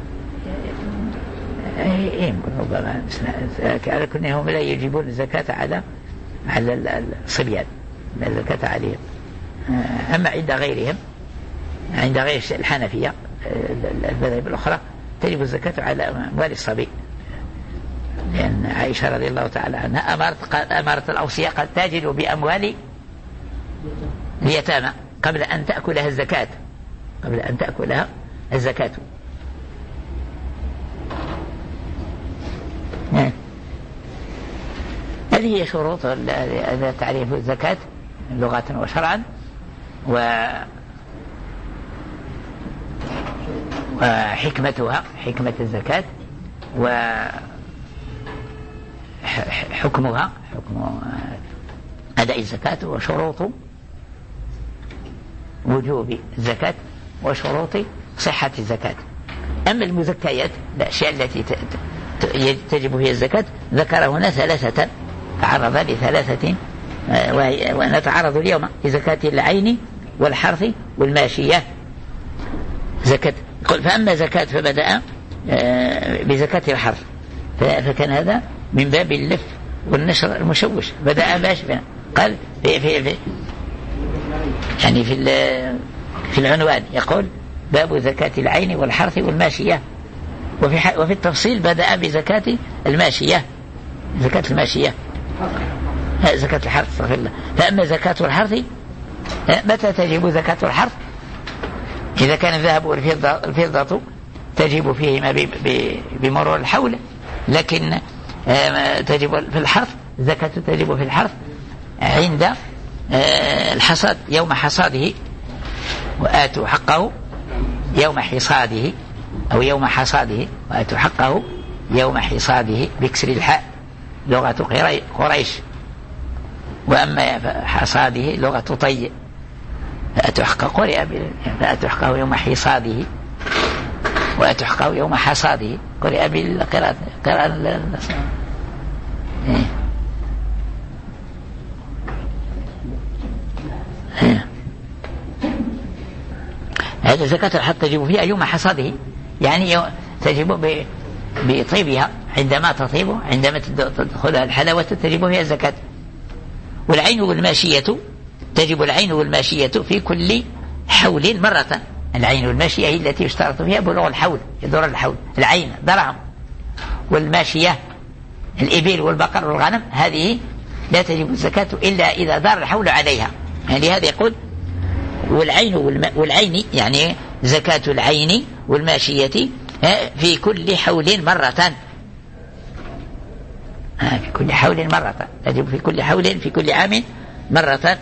ايه ايه ربما على كلهم لا يجيبون الزكاة على على الصبيان، لا الزكاة عليهم. أما عند غيرهم، عند غير الحنفية المذاهب الأخرى تجب الزكاة على أموال الصبي، لأن عائشة رضي الله تعالى عنها أمرت أمرت الأوصية قد تاجروا بأموال اليتامى قبل أن تأكلها الزكاة، قبل أن تأكلها الزكاة. هذه هي شروط تعريف الزكاة لغة وشرعا وحكمتها، حكمة الزكاة حكمها حكم أداء الزكاة وشروط وجوب الزكاة وشروط صحة الزكاة. أما المزكيات الأشياء التي تجب فيها الزكاة ذكر هنا ثلاثة، تعرض لثلاثة ونتعرض اليوم لزكاة العين والحرث والماشية. زكاة فأما زكاة فبدأ بزكاة الحرث فكان هذا من باب اللف والنشر المشوش، بدأ باش قال في في في يعني في في العنوان يقول باب زكاة العين والحرث والماشية، وفي وفي التفصيل بدأ بزكاة الماشية، زكاة الماشية زكاة الحرث استغفر الله. فأما زكاة الحرث متى تجب زكاة الحرث؟ إذا كان الذهب والفضة تجب فيهما بمرور الحول، لكن تجب في الحرث زكاة تجب في الحرث عند الحصاد يوم حصاده، وآتوا حقه يوم حصاده أو يوم حصاده وآتوا حقه يوم حصاده بكسر الحاء لغة قريش، وأما حصاده لغة طي فآتوا حقه قرئ فآتوا حقه يوم حصاده وآتوا حقه يوم حصاده قرئ بالقراءة قراءة هذا زكاة الحرث تجب فيها يوم حصاده، يعني تجب بطيبها عندما تطيب، عندما تدخلها الحلاوة تجب فيها الزكاة. والعين والماشية تجب العين والماشية في كل حول مرة. العين والماشية هي التي يشترط فيها بلوغ الحول، يدور الحول. العين درهم، والماشية الإبل والبقر والغنم هذه لا تجب الزكاة إلا إذا دار الحول عليها. يعني هذا يقول والعين والعين يعني زكاة العين والماشية في كل حول مرة، في كل حول مرة تجب في كل حول في كل عام مرة.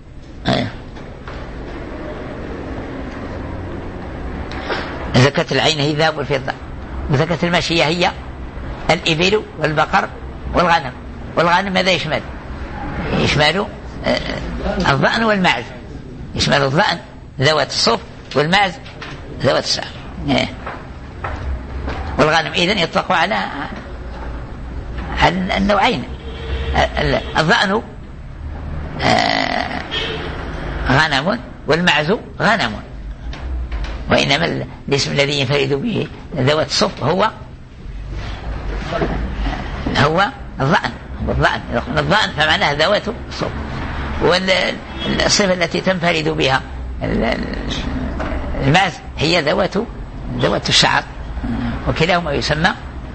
زكاة العين هي الذهب والفضة، وزكاة الماشية هي الإبل والبقر والغنم. والغنم ماذا يشمل؟ يشمل الضأن والمعز، يشمل الضأن ذوات الصف والمعز ذوات الشعر. والغنم إذن يطلق على النوعين. الضأن غنم والمعز غنم، وإنما الاسم الذي ينفرد به ذوات الصف هو هو الضأن. الضأن الضأن فمعناه ذوات الصف، والصفة التي تنفرد بها المعز هي ذوات ذوات الشعر، وكلاهما يسمى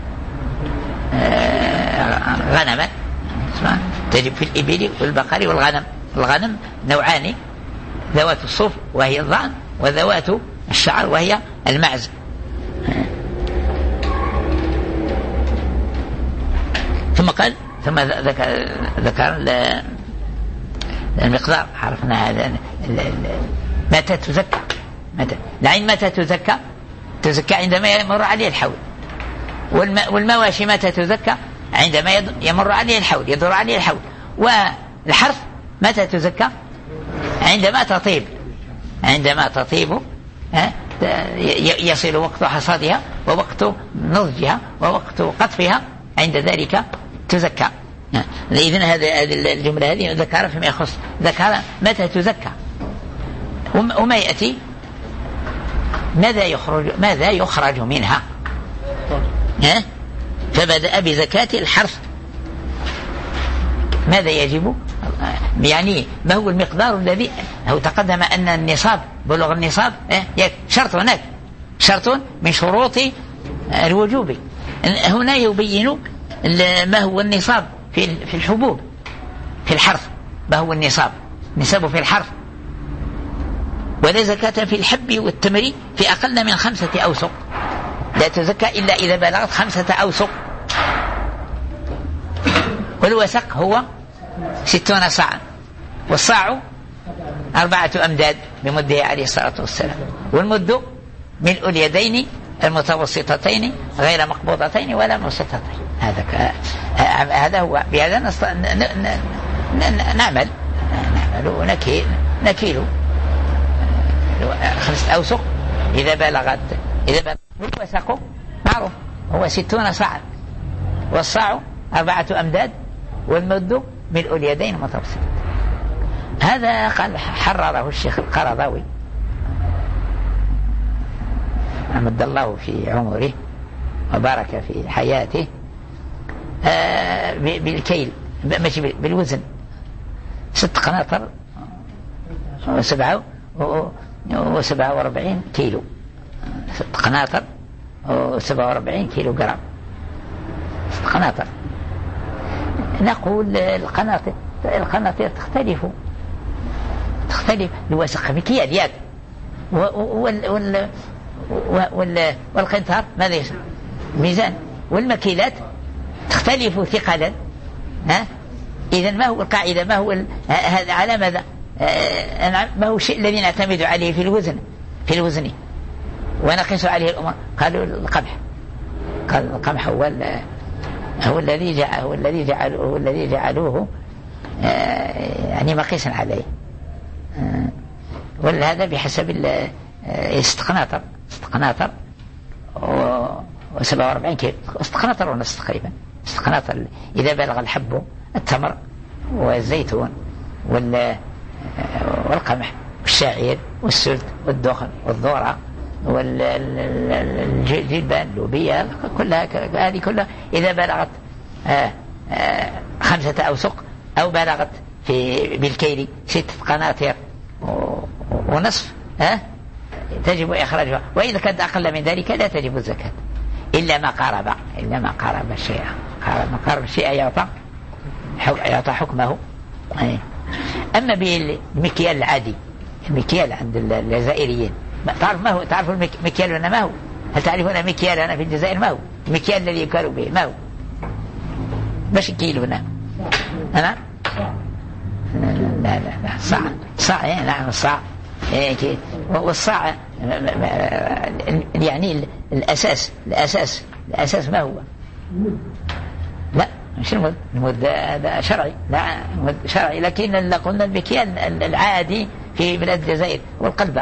غنما تجب في الإبل والبقر والغنم. الغنم نوعان، ذوات الصف وهي الضأن، وذوات الشعر وهي المعز. ثم قال ثم ذكر ذكر المقدار، عرفنا هذا متى تزكى. متى العين متى تزكى؟ تزكى عندما يمر عليه الحول. والمواشي متى تزكى؟ عندما يمر عليه الحول، يدور عليه الحول. والحرث متى تزكى؟ عندما تطيب، عندما تطيب يصل وقت حصادها ووقت نضجها ووقت قطفها، عند ذلك تزكى. إذن هذه الجملة هذه ذكر فيما يخص ذكر متى تزكى، وما يأتي ماذا يخرج ماذا يخرج منها. فبدأ بزكاة الحرث. ماذا يجب؟ يعني ما هو المقدار الذي هو تقدم أن النصاب بلغ النصاب شرط، هناك شرط من شروط الوجوب. هنا يبين ما هو النصاب في الحبوب في الحرث، ما هو النصاب نصاب في الحرث. ولا زكاة في الحب والتمر في أقل من خمسة أوسق، لا تزكى إلا إذا بلغت خمسة أوسق. والوسق هو ستون صاعا، والصاع أربعة أمداد بمده عليه الصلاة والسلام. والمد ملء اليدين المتوسطتين غير مقبوضتين ولا موسطتين. هذا ك... هذا هو. بهذا نست... ن... ن... ن... نعمل نعمل ونكيل نكيل خمسة أوسق إذا بلغت إذا بلغت الوسق معروف هو ستون صاعا، والصاع أربعة أمداد، والمد ملء اليدين متوسط. هذا قال حرره الشيخ القرضاوي أمد الله في عمره وبارك في حياته آه بالكيل ماشي بالوزن ست قناطر وسبعة وسبعة واربعين كيلو، ست قناطر وسبعة واربعين كيلو جرام، ست قناطر. نقول القناطر القناطر تختلف تختلف الوسق مكيال يد وال وال وال والقنطار ماذا يسمى ميزان، والمكيلات تختلف ثقلا. ها إذا ما هو القاعدة؟ ما هو هذا على ماذا؟ آه ما هو الشيء الذي نعتمد عليه في الوزن في الوزن ونقيس عليه الأمور؟ قالوا القمح. قال القمح هو هو الذي جعل هو الذي جعلوه هو الذي جعلوه آه يعني مقيسا عليه. آه وهذا بحسب ست قناطر ست قناطر وسبعة واربعين كيلو، ست قناطر ونص تقريبا، ست قناطر إذا بلغ الحب التمر والزيتون والقمح والشعير والسلت والدخن والذرة والجلبان اللوبية كلها هذه كلها إذا بلغت آآ آآ خمسة أوسق أو بلغت في بالكيل ستة قناطر ونصف ها تجب إخراجها. وإذا كانت أقل من ذلك لا تجب الزكاة إلا ما قارب إلا ما قارب الشيء ما قارب الشيء يعطى يعطى حكمه. أما بالمكيال العادي المكيال عند الجزائريين تعرف ما هو؟ تعرف المكيال هنا ما هو؟ هل تعرفون مكيال هنا في الجزائر ما هو؟ المكيال الذي يكال به ما هو؟ باش كيلو هنا أنا لا لا لا صاع صاع نعم صاع والصاع يعني الأساس الأساس الأساس ما هو؟ لا مش المد المد هذا شرعي، لا المد شرعي، لكن اللي قلنا المكيال العادي في بلاد الجزائر والقلبة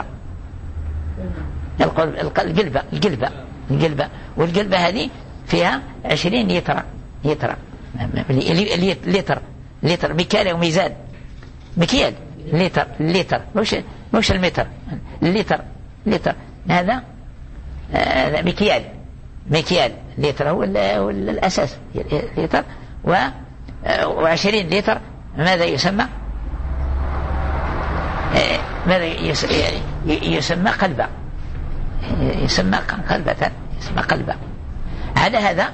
القلبة القلبة القلبة والقلبة هذه فيها عشرين لتر لتر لتر لتر مكيال وميزان مكيال لتر لتر مش مش المتر اللتر لتر هذا هذا مكيال مكيال لتر هو الأساس لتر وعشرين لتر ماذا يسمى ماذا يسمى قلبة يسمى قلبة يسمى قلبة. على هذا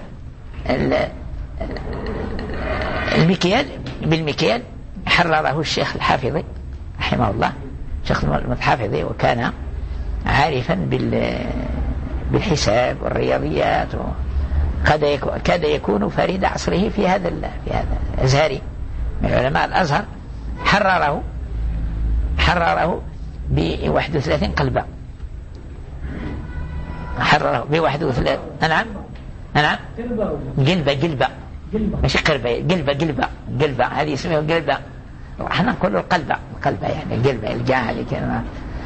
المكيال بالمكيال حرره الشيخ الحافظي رحمه الله شيخ الحافظي، وكان عارفا بالحساب والرياضيات كاد يكون فريد عصره في هذا في هذا الأزهري من علماء الأزهر. حرره حرره بواحد وثلاثين قلبة حرره بواحد وثلاثين نعم نعم قلبة قلبة مش قلبة قلبة قلبة قلبة هذه اسمها قلبة، احنا نقول القلبة القلبة يعني القلبة الجاه هذه كلمة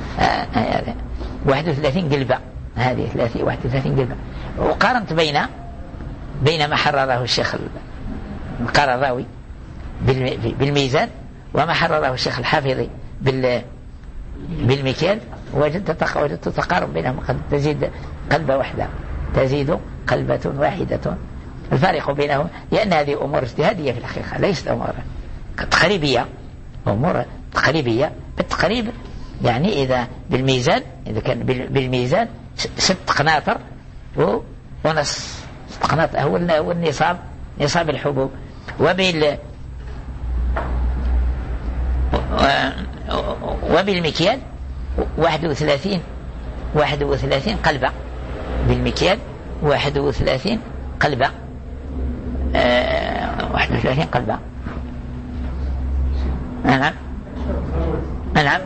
واحد وثلاثين قلبة هذه ثلاثين واحد وثلاثين قلبة. وقارنت بين بين ما حرره الشيخ القرضاوي بالميزان وما حرره الشيخ الحافظي بالمكيال، وجدت وجدت تقارب بينهم قد تزيد قلبة واحدة تزيد قلبة واحدة. الفارق بينهم لأن هذه أمور اجتهادية في الحقيقة ليست أمور تقريبية، أمور تقريبية بالتقريب يعني إذا بالميزان إذا كان بالميزان ست قناطر ونص ست قناطر هو النصاب نصاب الحبوب، وبال وبالمكيال واحد وثلاثين واحد وثلاثين قلبة بالمكيال واحد وثلاثين قلبة أه واحد وثلاثين قلبة. نعم نعم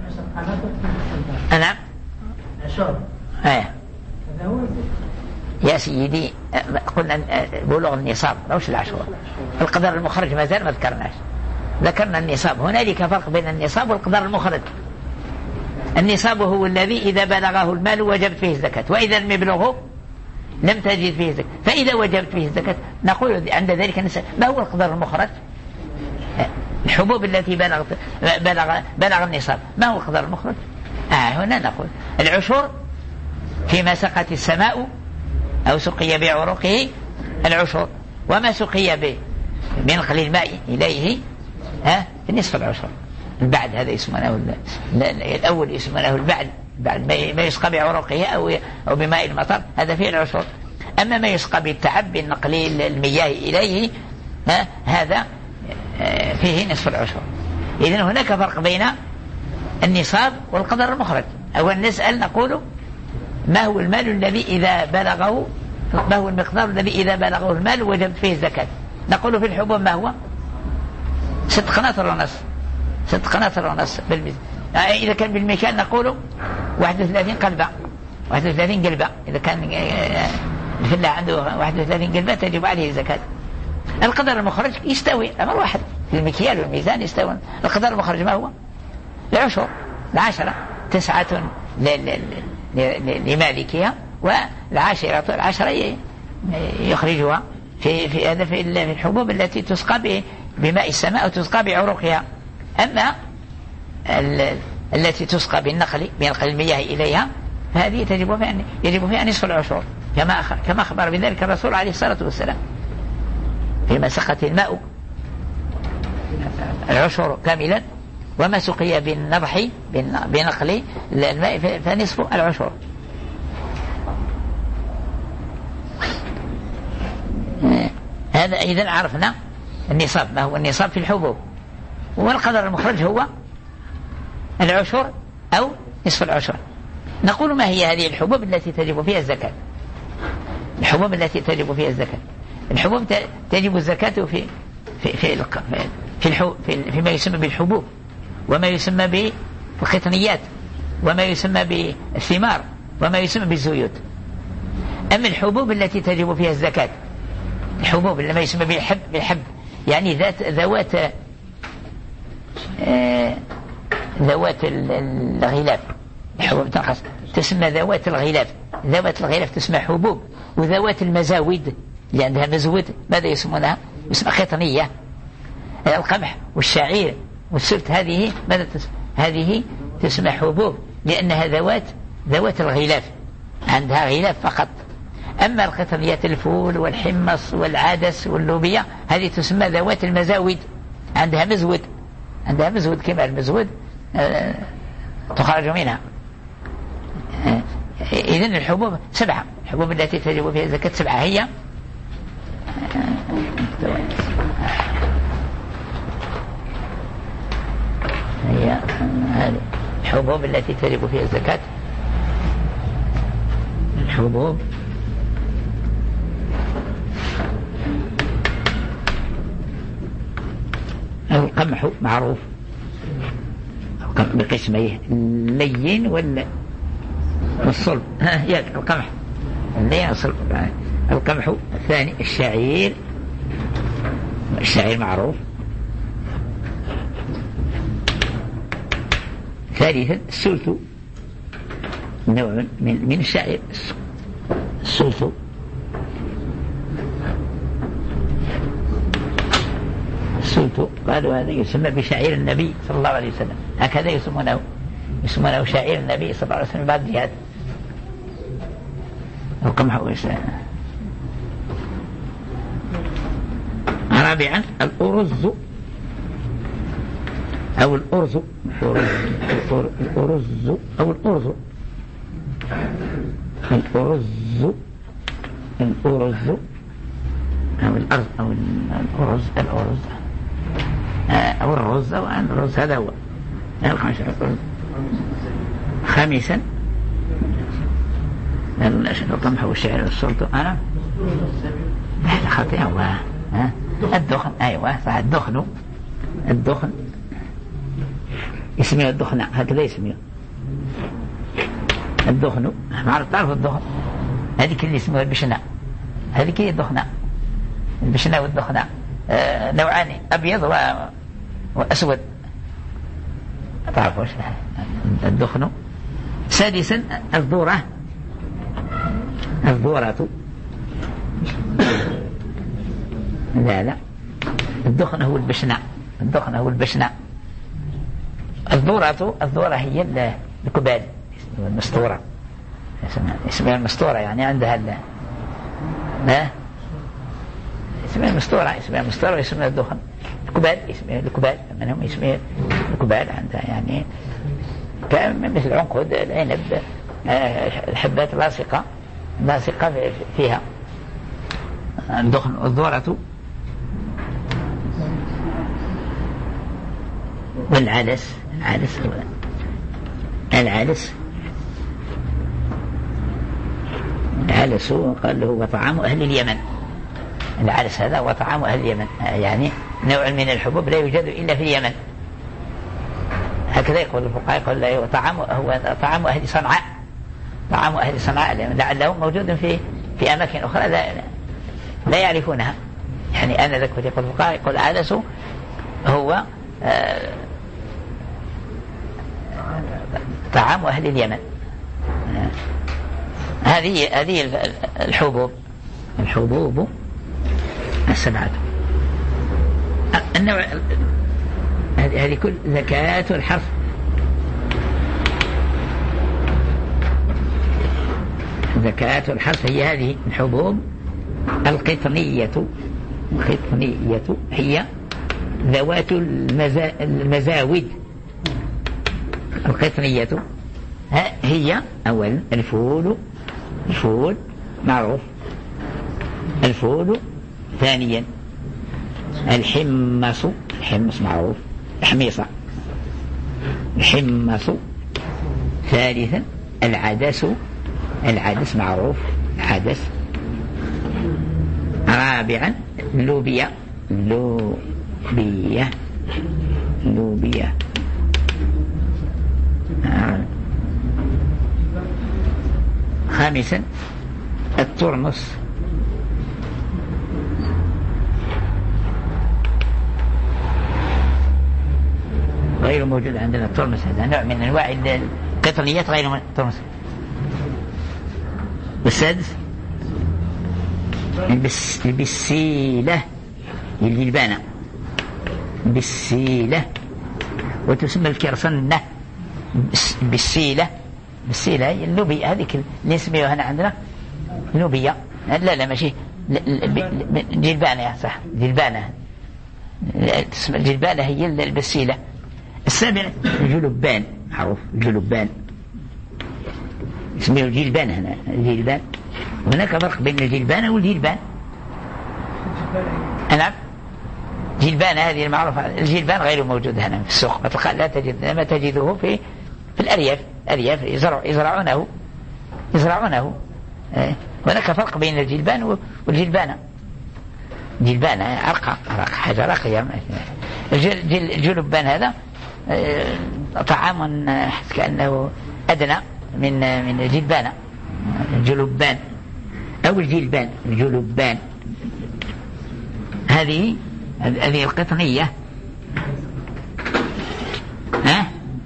نعم ايه يا سيدي قلنا بلوغ النصاب لوش العشرة. القدر المخرج ما زال ما ذكرناش، ذكرنا النصاب. هنالك فرق بين النصاب والقدر المخرج. النصاب هو الذي إذا بلغه المال وجبت فيه الزكاة، وإذا لم يبلغه لم تجد فيه الزكاة. فإذا وجبت فيه الزكاة نقول عند ذلك النصاب. ما هو القدر المخرج؟ الحبوب التي بلغ بلغ بلغ النصاب. ما هو القدر المخرج؟ آه هنا نقول العشور فيما سقت السماء أو سقي بعروقه العشور، وما سقي به بنقل الماء إليه ها نصف العشر. البعد هذا يسمونه الأول يسمونه البعد، بعد ما يسقى بعروقه أو أو بماء المطر هذا فيه العشر. أما ما يسقى بالتعب بنقل المياه إليه ها هذا فيه نصف العشر. إذن هناك فرق بين النصاب والقدر المخرج. أولا نسأل نقول ما هو المال الذي إذا بلغه، ما هو المقدار الذي إذا بلغه المال وجبت فيه الزكاة؟ نقول في الحبوب ما هو؟ ست قناطر ونصف، ست قناطر ونصف بالميزان. إذا كان بالميكان نقول واحد وثلاثين قلبة، واحد وثلاثين قلبة. إذا كان الفلاح عنده واحد وثلاثين قلبة تجب عليه الزكاة. القدر المخرج يستوي أمر واحد في المكيال والميزان يستوي. القدر المخرج ما هو؟ العشر، العشرة، تسعة لمالكها والعاشرة العشرة يخرجها في في هذا في الحبوب التي تسقى بماء السماء أو تسقى بعروقها. أما التي تسقى بالنقل بنقل المياه إليها فهذه تجب فيها يجب فيها نصف العشر، كما كما أخبر بذلك الرسول عليه الصلاة والسلام فيما سقت الماء العشر كاملا، وما سقي بالنضح بنقل الماء فنصف العشر. هذا إذن عرفنا النصاب ما هو النصاب في الحبوب. والقدر المخرج هو العشر أو نصف العشر. نقول ما هي هذه الحبوب التي تجب فيها الزكاة؟ الحبوب التي تجب فيها الزكاة، الحبوب تجب الزكاة في في في في, الحو في فيما يسمى بالحبوب، وما يسمى بالقطنيات، وما يسمى بالثمار، وما يسمى بالزيوت. أما الحبوب التي تجب فيها الزكاة، الحبوب اللي ما يسمى بالحب بالحب يعني ذات ذوات آه ذوات الغلاف. الحبوب تنقص تسمى ذوات الغلاف، ذوات الغلاف تسمى حبوب. وذوات المزاود اللي عندها مزود ماذا يسمونها؟ يسمى قطنية. القمح والشعير والسلت هذه ماذا تسمى؟ هذه تسمى حبوب لأنها ذوات ذوات الغلاف، عندها غلاف فقط. أما القطنيات الفول والحمص والعدس واللوبيا هذه تسمى ذوات المزاود، عندها مزود، عندها مزود كما المزود آه تخرج منها. آه إذن الحبوب سبعة، الحبوب التي تجب فيها الزكاة سبعة هي آه هي هذه الحبوب التي تجب فيها الزكاة. الحبوب القمح معروف بقسميه اللين والصلب. ها يا القمح اللين والصلب. القمح الثاني الشعير، الشعير معروف. ثالثا السلت، نوع من من الشعير السلت. السلت قالوا هذا يسمى بشعير النبي صلى الله عليه وسلم، هكذا يسمونه يسمونه شعير النبي صلى الله عليه وسلم بعد الجهاد. القمح والشعير. رابعا الأرز أو الأرز الأرز أو الأرز الأرز الأرز أو الأرز أو الأرز الأرز أو الرز أو الرز هذا هو خامسا القمح والشعير والسلط. أنا خطيئة هو الدخن. أيوة صح الدخن، الدخن اسمه الدخن هكذا اسمه الدخن. ما عرفت تعرف الدخن؟ هذيك اللي اسمها البشنة، هذيك هي الدخنة. البشنة والدخنة آه نوعان، أبيض و... وأسود، ما تعرفوش الدخن. سادسا الذورة، الذورة لا لا الدخن هو البشنة، الدخن هو البشنة. الذورة الذورة هي الكبال المستورة، اسمها المستورة يعني عندها ال ها اسمها المستورة، اسمها المستورة واسمها الدخن. الكبال اسمها الكبال، منهم اسمها الكبال عندها يعني مثل العنقود، العنب، الحبات لاصقة لاصقة فيها. الدخن والذورة والعدس، العدس العدس العدس قال له هو طعام أهل اليمن. العدس هذا هو طعام أهل اليمن، يعني نوع من الحبوب لا يوجد إلا في اليمن، هكذا يقول الفقهاء، يقول له طعام هو طعام أهل صنعاء، طعام أهل صنعاء، لعله موجود في في أماكن أخرى لا, لا يعرفونها. يعني أنا ذكرت يقول الفقهاء، يقول العدس هو آه طعام أهل اليمن. هذه هذه الحبوب، الحبوب السبعة. النوع هذه كل زكاة الحرث. زكاة الحرث هي هذه الحبوب القطنية. القطنية هي ذوات المزا... المزاود. القطنية هي أولا الفول، الفول معروف، الفول. ثانيا الحمص، الحمص معروف، حميصة، الحمص. ثالثا العدس، العدس معروف، عدس. رابعا اللوبيا، اللوبيا، اللوبيا. خامسا الترمس، غير موجود عندنا الترمس، هذا نوع من انواع القطنيات غير من الترمس. والسادس البس البسيلة، الجلبانة، بالسيلة، وتسمى الكرسنة بالسيلة. بالسيلة هي اللوبية، هذيك اللي نسميها هنا عندنا لوبية. لا لا ماشي جلبانة يا صح، جلبانة، تسمى الجلبانة هي البسيلة. السابع الجلبان معروف، الجلبان اسمه الجلبان هنا، الجلبان. هناك فرق بين الجلبان والجلبان. نعم جلبان هذه المعروفة، الجلبان غير موجود هنا في السوق، لا تجد، ما تجده في في الأرياف، أرياف يزرع يزرعونه يزرعونه هناك فرق بين الجلبان والجلبانة. جلبانة عرقة، حاجة راقية. الجلبان هذا طعام كأنه أدنى من من الجلبانة، الجلبان أو الجلبان، الجلبان. هذه هذه القطنية. ها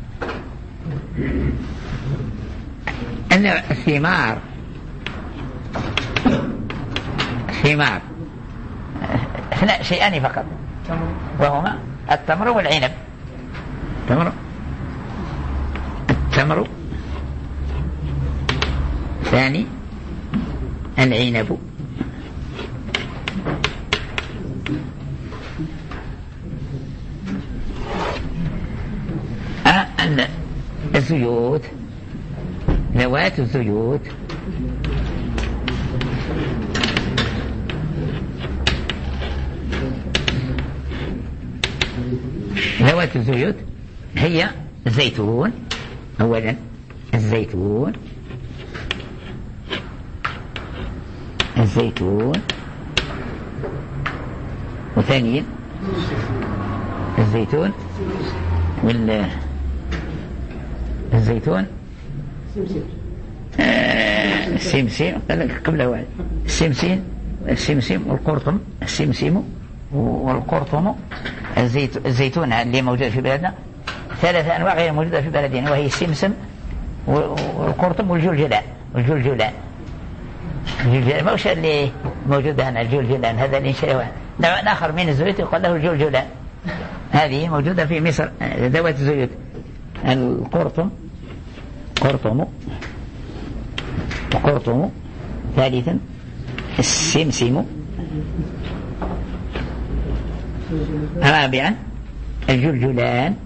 الثمار، الثمار هنا شيئان فقط، وهما التمر والعنب. التمر التمر ثاني العنب. أن الزيوت، ذوات الزيوت، ذوات الزيوت هي الزيتون أولا، الزيتون، الزيتون. وثانيا الزيتون وال الزيتون آه السمسم قبله واحد السمسم السمسم والقرطم السمسم والقرطم الزيت الزيتون اللي موجود في بلدنا ثلاثة أنواع غير موجودة في بلدنا وهي السمسم والقرطم والجلجلان والجلجلان الجلجلان موش اللي موجود هنا الجلجلان هذا اللي نشره نوع آخر من الزيوت يقول له الجلجلان هذه موجودة في مصر ذوات الزيوت القرطم قرطم قرطم ثالثا السمسم رابعا الجلجلان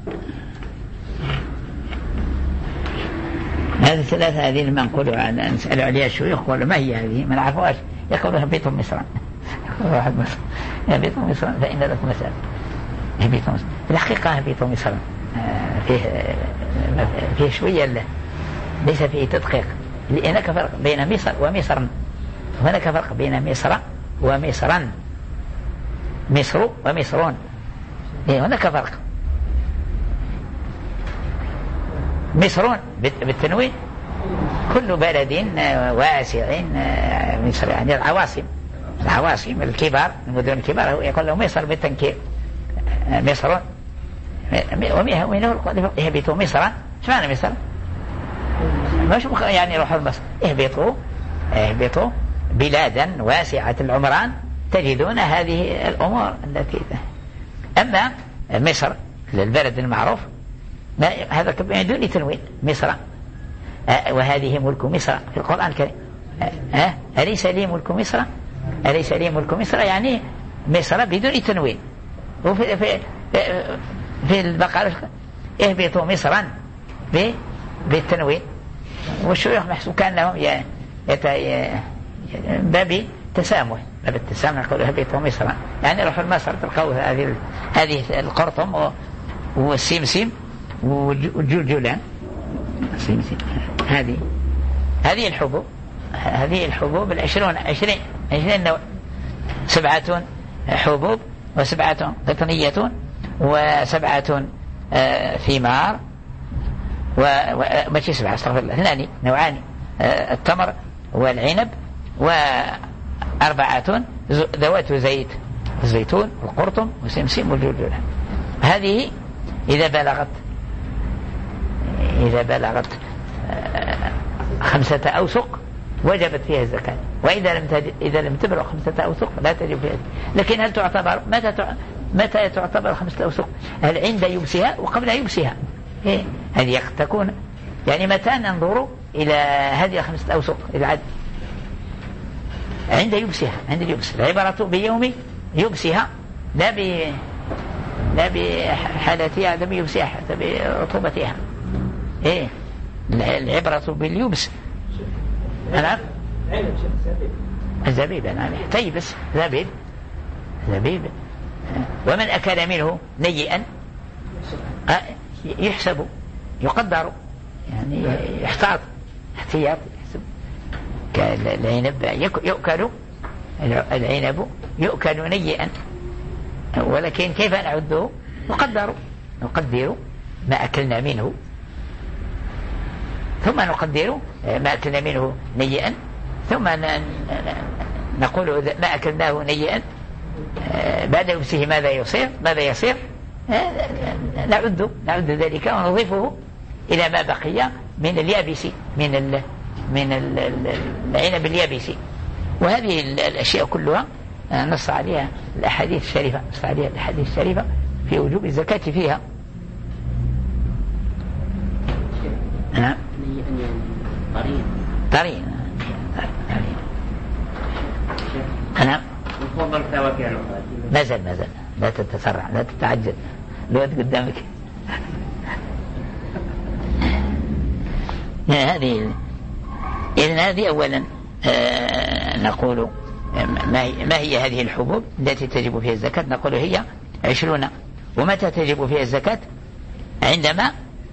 هذه الثلاثة هذه لما نقولوا نسأل عليها الشيوخ يقولوا ما هي هذه ما نعرفوهاش يقولوا هبيتوا مصر يقول واحد مصر هبيتوا مصر فإن لكم مسألة هبيتوا مصر في الحقيقة هبيتوا مصر فيه فيه شوية ليس فيه تدقيق هناك فرق بين مصر ومصر هناك فرق بين مصر ومصرا مصر ومصرون هناك فرق مصرون بالتنوين كل بلد واسع مصر يعني العواصم العواصم الكبار المدن الكبار يقول له مصر بالتنكير مصر ومنه يهبطوا مصر ايش معنى مصر مش يعني يروحوا مصر اهبطوا اهبطوا بلادا واسعة العمران تجدون هذه الأمور التي أما مصر البلد المعروف هذا بدون تنوين مصر أه وهذه ملك مصر في القرآن الكريم أه أليس لي ملك مصر أليس لي ملك مصر يعني مصر بدون تنوين وفي في في البقرة اهبطوا مصرا بالتنوين والشيوخ محسوب كان لهم باب تسامح باب التسامح يقولوا اهبطوا مصرا يعني روحوا مصر تلقوا هذه هذه القرطم والسمسم والجلجلان هذه هذه الحبوب هذه الحبوب العشرون عشرين عشرين نوع سبعة حبوب وسبعة قطنية وسبعة ثمار وماشي سبعة استغفر الله اثنان نوعان التمر والعنب وأربعة ذوات زيت الزيتون والقرطم والسمسم والجلجلان هذه إذا بلغت إذا بلغت خمسة أوسق وجبت فيها الزكاة وإذا لم تجد إذا لم تبلغ خمسة أوسق لا تجب فيها. لكن هل تعتبر متى متى تعتبر خمسة أوسق؟ هل عند يبسها وقبل يبسها؟ إيه؟ هذه تكون يعني متى ننظر إلى هذه خمسة أوسق العد عند يبسها عند اليبس العبرة بيوم يبسها لا ب لا بحالتها لا بيبسها حتى برطوبتها إيه العبرة باليبس نعم الزبيب نعم تيبس زبيب زبيب ومن أكل منه نيئا يحسب يقدر يعني يحتاط احتياط يحسب كالعنب يؤكل العنب يؤكل نيئا ولكن كيف نعده نقدر نقدر ما أكلنا منه ثم نقدر ما أكلنا منه نيئا ثم نقول ما أكلناه نيئا بعد يبسه ماذا يصير ماذا يصير نعد نعد ذلك ونضيفه إلى ما بقي من اليابس من ال من العنب اليابس وهذه الأشياء كلها نص عليها الأحاديث الشريفة نص عليها الأحاديث الشريفة في وجوب الزكاة فيها. نعم طريق طريق نعم نزل نزل لا تتسرع لا تتعجل الوقت قدامك هذه إذن هذه أولا آه نقول ما هي هذه الحبوب التي تجب فيها الزكاة نقول هي عشرون ومتى تجب فيها الزكاة عندما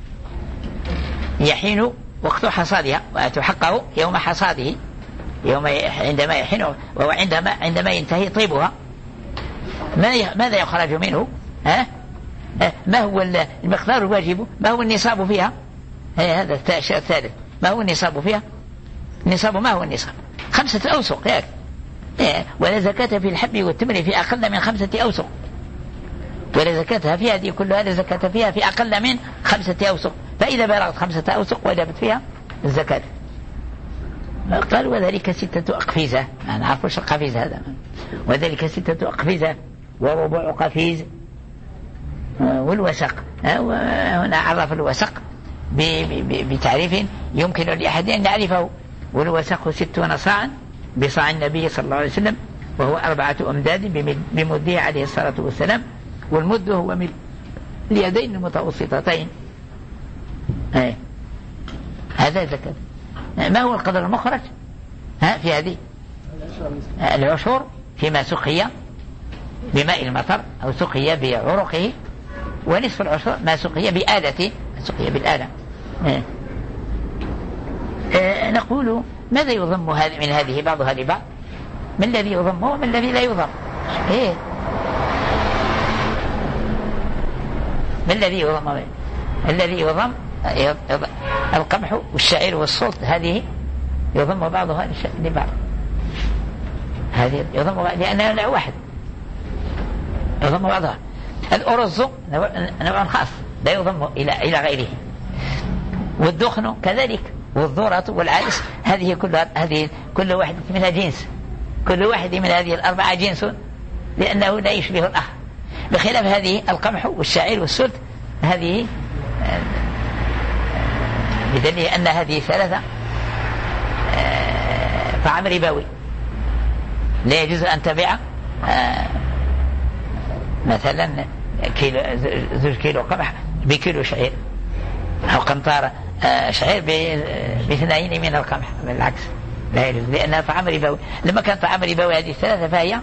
يحين وقت حصادها وتحقق يوم حصاده يوم عندما يحين وهو عندما عندما ينتهي طيبها ماذا يخرج منه ها ما هو المقدار الواجب ما هو النصاب فيها هذا الشيء الثالث ما هو النصاب فيها النصاب ما هو النصاب؟ خمسة أوسق يعني. ولا زكاة في الحب والتمر في أقل من خمسة أوسق، ولا زكاة في هذه كلها لا زكاة فيها في أقل من خمسة أوسق، فإذا بلغت خمسة أوسق وجبت فيها الزكاة. قال وذلك ستة أقفيزة، ما نعرفش القفيز هذا، وذلك ستة أقفيزة وربع قفيز والوسق. هنا عرف الوسق بتعريف يمكن لأحد أن يعرفه، والوسق ستون صاعا بصاع النبي صلى الله عليه وسلم، وهو أربعة أمداد بمده عليه الصلاة والسلام، والمد هو من اليدين المتوسطتين. هذا زكاة. ما هو القدر المخرج ها في هذه؟ العشور فيما سقي بماء المطر أو سقي بعرقه، ونصف العشر ما سقي بآلة، سقي بالآلة. اه. اه نقول ماذا يضم من هذه بعضها لبعض؟ ما الذي يضم وما الذي لا يضم؟ ايه ما الذي يضم؟ الذي يضم القمح والشعير والصوت، هذه يضم بعضها لبعض، هذه يضم بعض لأنها نوع واحد، يضم بعضها. الأرز نوع خاص لا يضم إلى إلى غيره، والدخن كذلك، والذرة والعدس، هذه كلها هذه كل واحد منها جنس، كل واحد من هذه الأربعة جنس، لأنه لا يشبه الآخر، بخلاف هذه القمح والشعير والسلت، هذه بدليل أن هذه ثلاثة طعام ربوي، لا يجوز أن تبيع مثلا كيلو زوج كيلو قمح بكيلو شعير، أو قنطار شعير باثنين من القمح، بالعكس لا يجوز، لأنها طعام ربوي. لما كان طعام ربوي هذه الثلاثة فهي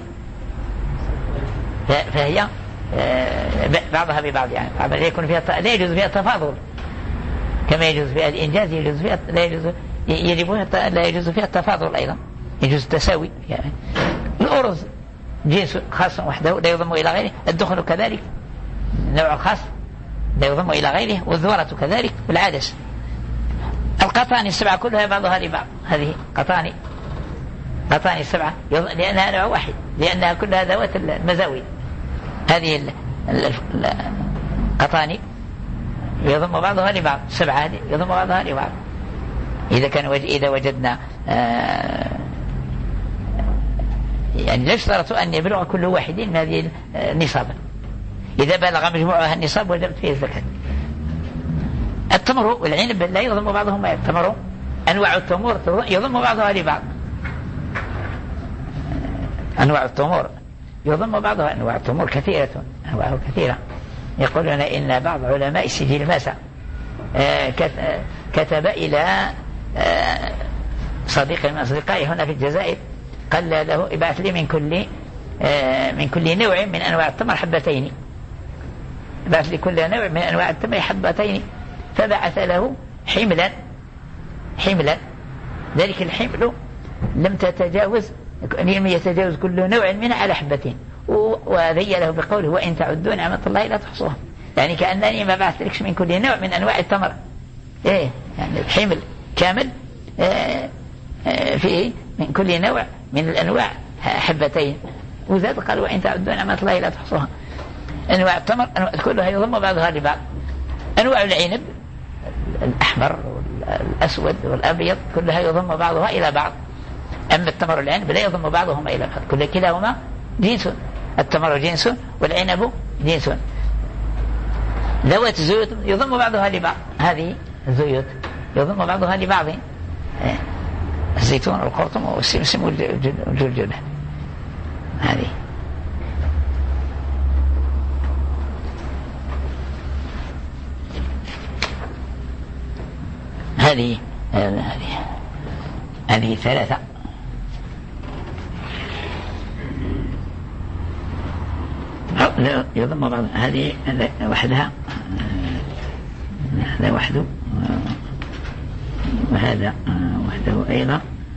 فهي بعضها ببعض، يعني لا يكون فيها لا يجوز فيها التفاضل، كما يجوز فيها الإنجاز يجوز فيها لا يجوز يجب لا يجوز فيها التفاضل أيضا، يجوز التساوي. يعني الأرز جنس خاص وحده لا يضم إلى غيره، الدخن كذلك نوع خاص لا يضم إلى غيره، والذرة كذلك، والعدس. القطان السبعة كلها بعضها لبعض، هذه قطان قطان السبعة لأنها نوع واحد، لأنها كلها ذوات المزاوي. هذه القطان يضم بعضها لبعض، سبعة هذه يضم بعضها لبعض. إذا كان وج... إذا وجدنا آه يعني لا يشترط أن يبلغ كل واحد من هذه النصابا، إذا بلغ مجموعها النصاب وجبت فيه الزكاة. التمر والعنب لا يضم بعضهم، التمر أنواع التمور يضم بعضها لبعض، أنواع التمور يضم بعضها، أنواع التمور كثيرة، أنواع كثيرة. يقولون إن بعض علماء السجل ماسة كتب إلى صديق من أصدقائي هنا في الجزائر، قال له ابعث لي من كل من كل نوع من أنواع التمر حبتين، ابعث لي كل نوع من أنواع التمر حبتين، فبعث له حملا حملا ذلك الحمل لم تتجاوز لم يتجاوز كل نوع منها على حبتين، وذي له بقوله وإن تعدوا نعمة الله لا تحصوها، يعني كأنني ما بعث لكش من كل نوع من أنواع التمر، إيه يعني الحمل كامل آه آه فيه من كل نوع من الأنواع حبتين، وزاد قال وإن تعدوا نعمة الله لا تحصوها. أنواع التمر كلها يضم بعضها لبعض. أنواع العنب الأحمر والأسود والأبيض كلها يضم بعضها إلى بعض، أما التمر والعنب لا يضم بعضهما إلى بعض، كل كلاهما جنس، التمر جنس والعنب جنس. ذوات الزيوت يضم بعضها لبعض، هذه الزيوت يضم بعضها لبعض، الزيتون والقرطم والسمسم والجرجل، هذه هذه هذه هذه ثلاثة. لا يضم بعض، هذه وحدها، هذا وحده وهذا وحده أيضا،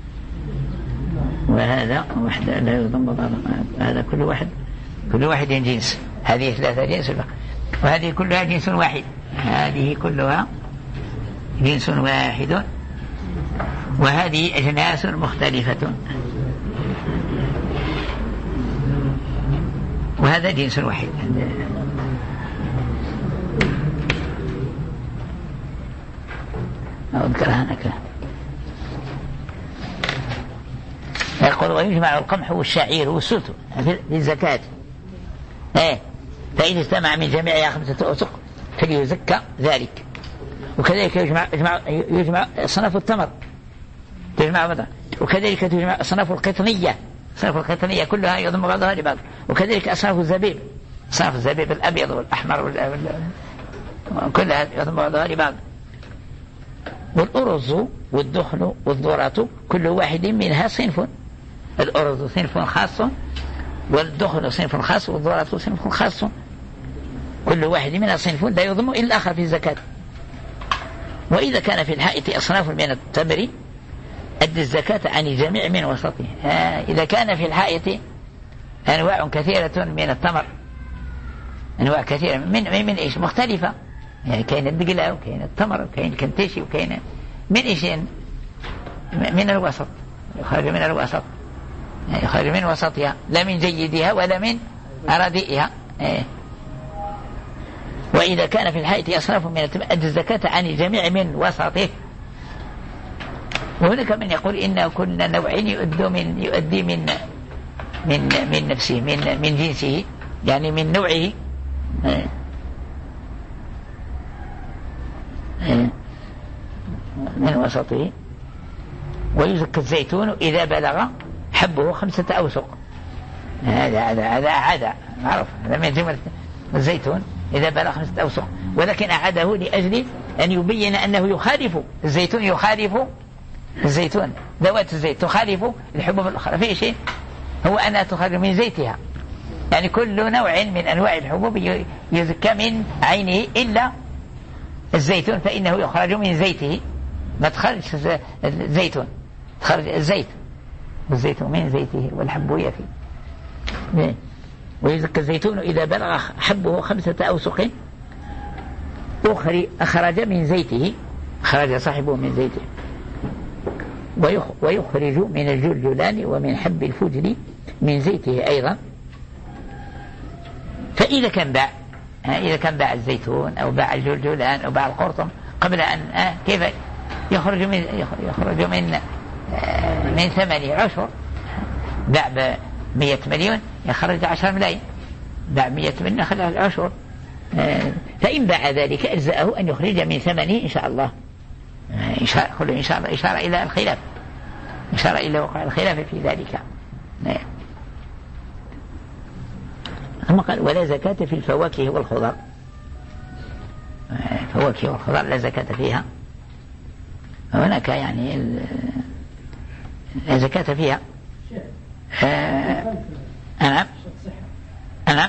وهذا وحده لا يضم بعض، هذا كل واحد كل واحد جنس، هذه ثلاثة جنس، وهذه كلها جنس واحد، هذه كلها جنس واحد وهذه أجناس مختلفة، وهذا جنس واحد. أذكرها نكرة. يقول ويجمع القمح والشعير والسلط في الزكاة، ايه فإن اجتمع من جميعها خمسة أوسق فليزكى ذلك. وكذلك يجمع يجمع يجمع صنف التمر، تجمع بعضها. وكذلك تجمع صنف القطنية، صنف القطنية كلها يضم بعضها لبعض. وكذلك أصناف الزبيب، صنف الزبيب الأبيض والأحمر كلها يضم بعضها لبعض. والأرز والدخن والذرة كل واحد منها صنف، الأرز صنف خاص، والدخن صنف خاص، والذرة صنف خاص، كل واحد منها صنف لا يضم إلا الآخر في الزكاة. وإذا كان في الحائط أصناف من التمر أدي الزكاة عن الجميع من وسطه. إذا كان في الحائط أنواع كثيرة من التمر، أنواع كثيرة من من, من إيش مختلفة، يعني كاين الدقلة وكاين التمر وكاين الكنتيشي وكاين من إيش من الوسط، يخرج من الوسط، يعني يخرج من وسطها لا من جيدها ولا من أرديئها. إيه. وإذا كان في الحائط أصناف من التمر أدي الزكاة عن الجميع من وسطه. وهناك من يقول إن كل نوع يؤدي من يؤدي من من من نفسه، من من جنسه، يعني من نوعه. إيه. من وسطه. ويزكى الزيتون إذا بلغ حبه خمسة أوسق، هذا هذا هذا أعاد معروف، هذا من جملة الزيتون إذا بلغ خمسة أوسق، ولكن أعاده لأجل أن يبين أنه يخالف الزيتون، يخالف الزيتون ذوات الزيت تخالف الحبوب الأخرى في شيء، هو أنها تخرج من زيتها، يعني كل نوع من أنواع الحبوب يزكى من عينه إلا الزيتون فإنه يخرج من زيته، ما تخرج الزيتون، تخرج الزيت والزيتون من زيته والحب يفي. ويزكى الزيتون إذا بلغ حبه خمسة أوسق أخرج من زيته، خرج صاحبه من زيته. ويخرج من الجلجلان ومن حب الفجل من زيته أيضا. فإذا كان باع، إذا كان باع الزيتون أو باع الجلجلان أو باع القرطم قبل أن آه كيف يخرج من يخرج من آه من ثمانية عشر، باع بمية مليون يخرج عشر ملايين، باع مية مليون يخرج عشر. آه فإن باع ذلك أجزأه أن يخرج من ثمنه إن شاء الله. آه إشارة إن شاء الله إشارة إلى الخلاف، إشارة إلى وقع الخلاف في ذلك. آه ثم قال ولا زكاة في الفواكه والخضر، الفواكه والخضر لا زكاة فيها. هناك يعني لا زكاة فيها. آه أنا أنا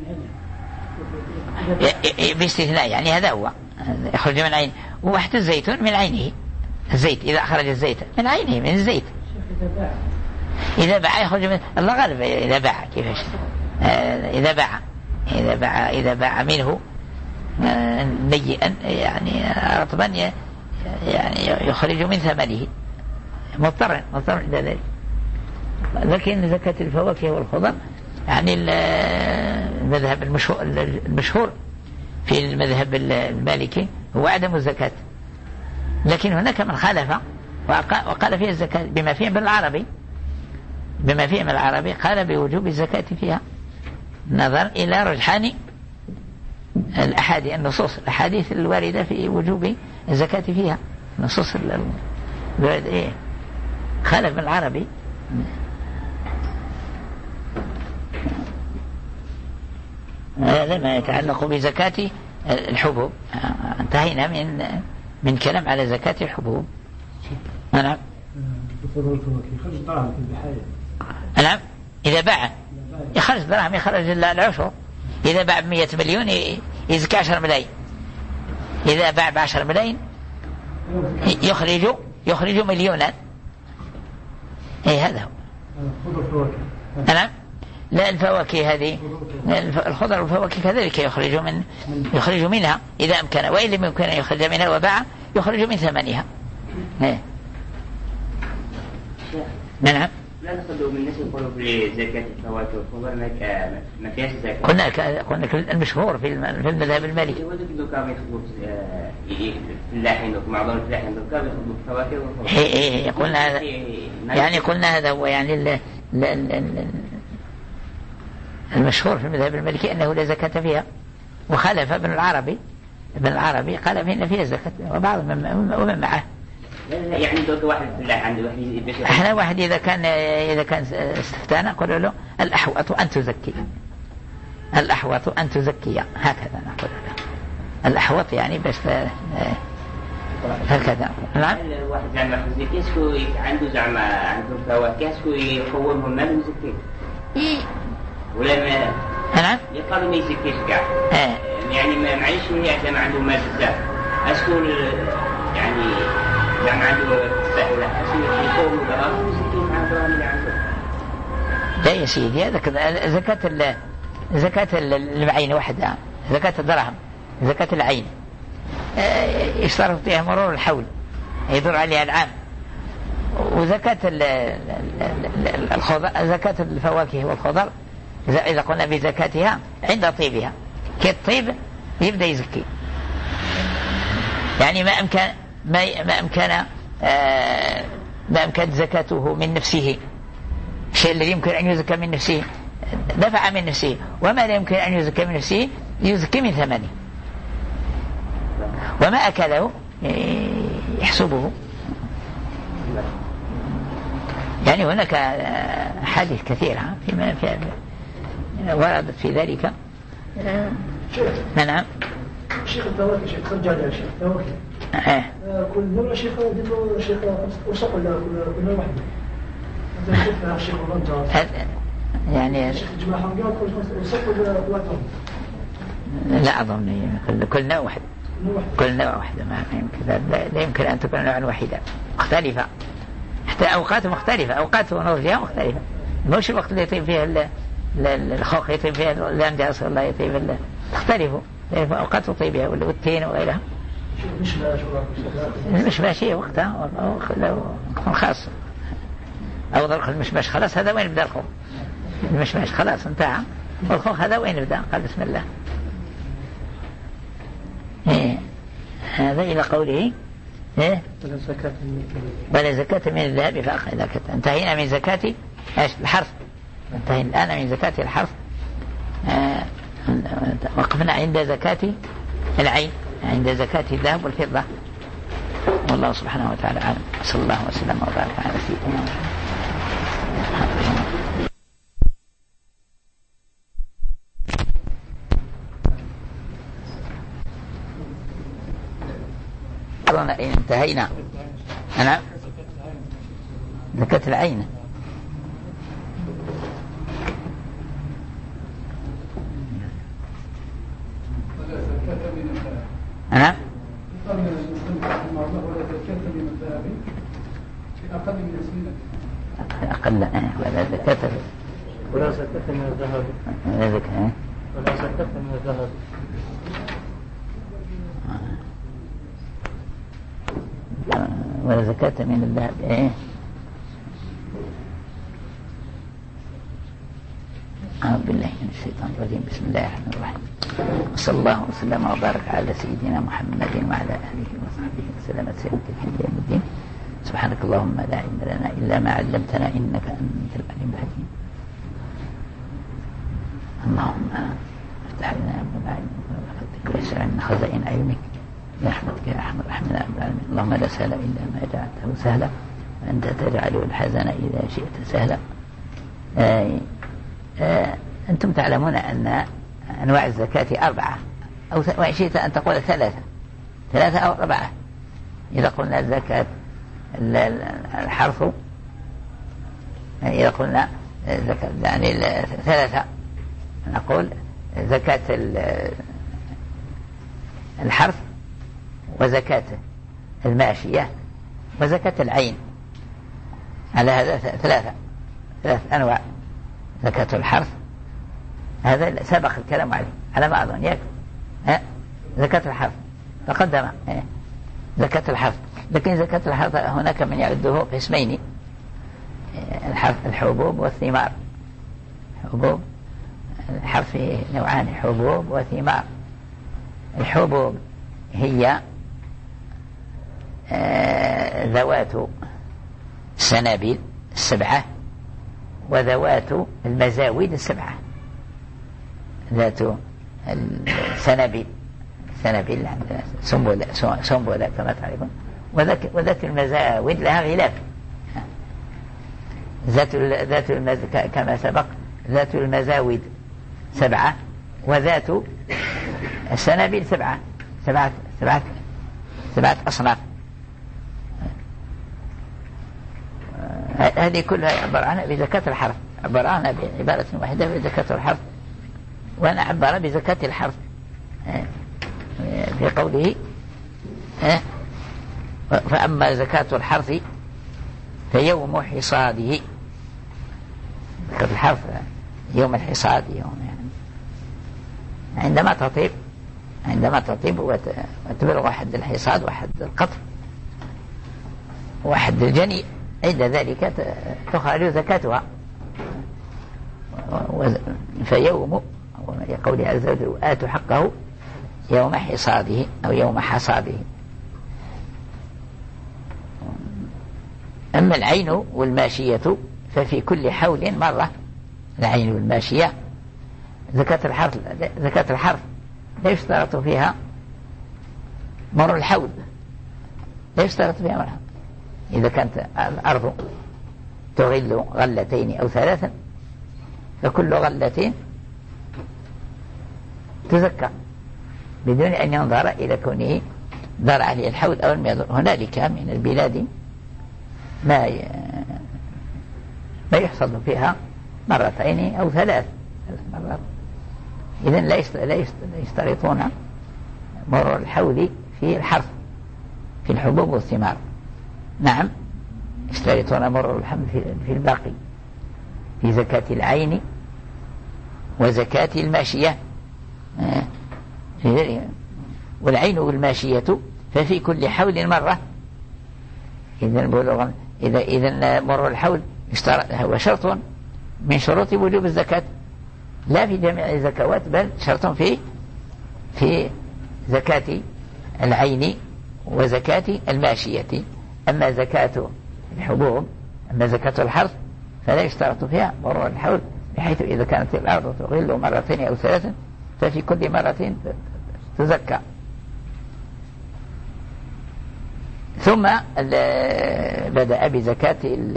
باستثناء، يعني هذا هو يخرج من عين. وحتى الزيتون من عينه، الزيت إذا أخرج الزيت من عينه من الزيت، إذا باع يخرج من الله غالب. إذا باع كيفاش إذا باع إذا باع إذا باع منه نيئا يعني رطبا يعني يخرج من ثمنه مضطرا مضطرا إلى ذلك. لكن زكاة الفواكه والخضر يعني المذهب المشهور المشهور في المذهب المالكي هو عدم الزكاة. لكن هناك من خالف وقال فيها الزكاة بما فيه من العربي، بما فيه من العربي قال بوجوب الزكاة فيها، نظر إلى رجحان الأحاديث النصوص الأحاديث الواردة في وجوب الزكاة فيها، نصوص الواردة إيه خالف من العربي. هذا ما يتعلق بزكاة الحبوب. انتهينا من من كلام على زكاة الحبوب. نعم. نعم إذا باع يخرج دراهم يخرج العشر. إذا باع بمية مليون يزكى عشر ملايين. إذا باع بعشر ملايين يخرج يخرج مليونا. إيه هذا هو. نعم. لا الفواكه هذه الخضر والفواكه كذلك يخرج من يخرج منها إذا أمكن، وإن لم يمكن أن يخرج منها وباع يخرج من ثمنها. إيه نعم. لا نأخذ من الناس يقولوا في زكاة الفواكه والخضر ما فيهاش زكاة. قلنا قلنا المشهور في في المذهب المالكي. يقولوا دوكا يأخذوا الفلاحين معظم الفلاحين دوكا يأخذوا الفواكه والخضر. إيه إيه قلنا هذا يعني قلنا هذا هو يعني ال ال المشهور في المذهب المالكي أنه لا زكاة فيها، وخالف ابن العربي ابن العربي قال إن فيها زكاة وبعض ومن معه. يعني دوك واحد فلاح عنده واحد احنا واحد اذا كان اذا كان استفتانا قالوا له الاحوط ان تزكي، الاحوط ان تزكي، هكذا نقول له الاحوط يعني بس هكذا. نعم. واحد زعما يزكي اسكو عنده زعما عنده فواكه اسكو يقومهم المال ويزكي اي ولا ما نعم يقالوا ما يزكيش كاع اه يعني ما معليش هي زعما عنده مال بزاف اسكو يعني زعما عنده سهله اسكو يقوموا بها ويزكي مع الدراهم اللي عنده. لا يا سيدي هذا كذا زكاة زكاة المعين وحدها، زكاة الدرهم، زكاة العين يشترط فيها مرور الحول يدور عليها العام، وزكاة الخضر زكاة الفواكه والخضر إذا قلنا بزكاتها عند طيبها كالطيب يبدأ يزكي، يعني ما أمكن ما ما أمكن ما أمكن زكاته من نفسه، الشيء الذي يمكن أن يزكى من نفسه دفع من نفسه، وما لا يمكن أن يزكى من نفسه يزكي من ثمنه، وما أكله يحسبه. يعني هناك حديث كثيرة فيما في وردت في ذلك. نعم. شيخ الفواكه شيخ خرجال يا شيخ فواكه. اه. كل نوع شيخ ديروا شيخ وسق ولا كل نوع واحد. هذا شيخنا شيخ الرنجة. يعني. شيخ جماعة حمقات كل وسق ولا ثلاثة. لا أظن كل كل نوع واحد. كل نوع واحدة ما يمكن لا يمكن أن تكون نوعا واحدا مختلفة، حتى أوقات مختلفة، أوقات ونوزها مختلفة، مش الوقت اللي يطيب فيها الخوخ يطيب فيها الأمجاد أصلا الله يطيب الله تختلفوا أوقات تطيبها والتين وغيرها. المشماشية وقتها وقت خاص أو ذلك المشماش خلاص هذا وين بدأ الخوخ، المشماش خلاص انتهى والخوخ هذا وين بدأ قال بسم الله. إيه. هذا إلى قوله إيه؟ ولا زكاة ولا زكاة من الذهب فأخذ. انتهينا من زكاة الحرث، انتهينا الآن من زكاة الحرث. آه. وقفنا عند زكاة العين، عند زكاة الذهب والفضة. والله سبحانه وتعالى أعلم. صلى الله وسلم وبارك على سيدنا محمد. انتهينا. أنا زكاة العين أنا أقل ولا زكاة ولا زكاة من الذهب ولا زكاة ولا زكاة من الذهب ولا زكاة من الذهب. إيه أعوذ بالله من الشيطان الرجيم. بسم الله الرحمن الرحيم. صلى الله وسلم وبارك على سيدنا محمد وعلى آله وصحبه وسلم تسليما كثيرا إلى يوم الدين. سبحانك اللهم لا علم لنا إلا ما علمتنا إنك أنت العليم الحكيم. اللهم افتح لنا أبواب علمك وفضلك ويسر عنا خزائن علمك برحمتك يا أرحم الراحمين يا رب العالمين. اللهم لا سهل إلا ما جعلته سهلا وأنت تجعل الحزن إذا شئت سهلا. آه آه أنتم تعلمون أن أنواع الزكاة أربعة أو وإن شئت أن تقول ثلاثة ثلاثة أو أربعة. إذا قلنا زكاة الحرث، إذا قلنا زكاة يعني ثلاثة نقول زكاة الحرث وزكاة الماشية وزكاة العين. على هذا ثلاثة ثلاث أنواع. زكاة الحرث هذا سبق الكلام عليه على ما أظن ياك. ها زكاة الحرث تقدم زكاة الحرث. لكن زكاة الحرث هناك من يعده قسمين. الحبوب والثمار. حبوب الحرث فيه نوعان، حبوب وثمار. الحبوب هي ذوات السنابل السبعة وذوات المزاويد السبعة. ذات السنابل سنابل عندنا سنبلة سنبلة كما تعرفون، وذات المزاويد لها غلاف. ذات ذات المز... كما سبق ذات المزاويد سبعة وذات السنابل سبعة سبعة سبعة سبعة أصناف. هذه كلها عبر عنها بزكاة الحرث، عبر عنها بعبارة واحدة بزكاة الحرث، وأنا عبر بزكاة الحرث في قوله فأما زكاة الحرث فيوم حصاده. زكاة الحرث يوم الحصاد، يوم يعني عندما تطيب عندما تطيب وتبلغ حد الحصاد وحد القطر وحد الجني، عند ذلك تخرج زكاتها. فيوم قوله عز وجل آتوا حقه يوم حصاده أو يوم حصاده. أما العين والماشية ففي كل حول مرة. العين والماشية زكاة الحرث زكاة الحرث لا يشترط فيها مر الحول، لا يشترط فيها مر الحول. إذا كانت الأرض تغل غلتين أو ثلاثا فكل غلتين تزكى بدون أن ينظر إلى كونه دار عليه الحول أو لم يضر. هنالك من البلاد ما ما يحصد فيها مرتين أو ثلاث مرات، إذن لا يشترطون مر الحول في الحرث في الحبوب والثمار. نعم يشترطون مر الحول في الباقي، في زكاة العين وزكاة الماشية. والعين والماشية ففي كل حول مرة. إذن بلغ إذا إذن مر الحول هو شرط من شروط وجوب الزكاة، لا في جميع الزكوات بل شرط في في زكاة العين وزكاة الماشية. أما زكاة الحبوب أما زكاة الحرث فلا يشترط فيها مرور الحول، بحيث إذا كانت الأرض تغل مرتين أو ثلاثا ففي كل مرة تزكى. ثم بدأ بزكاة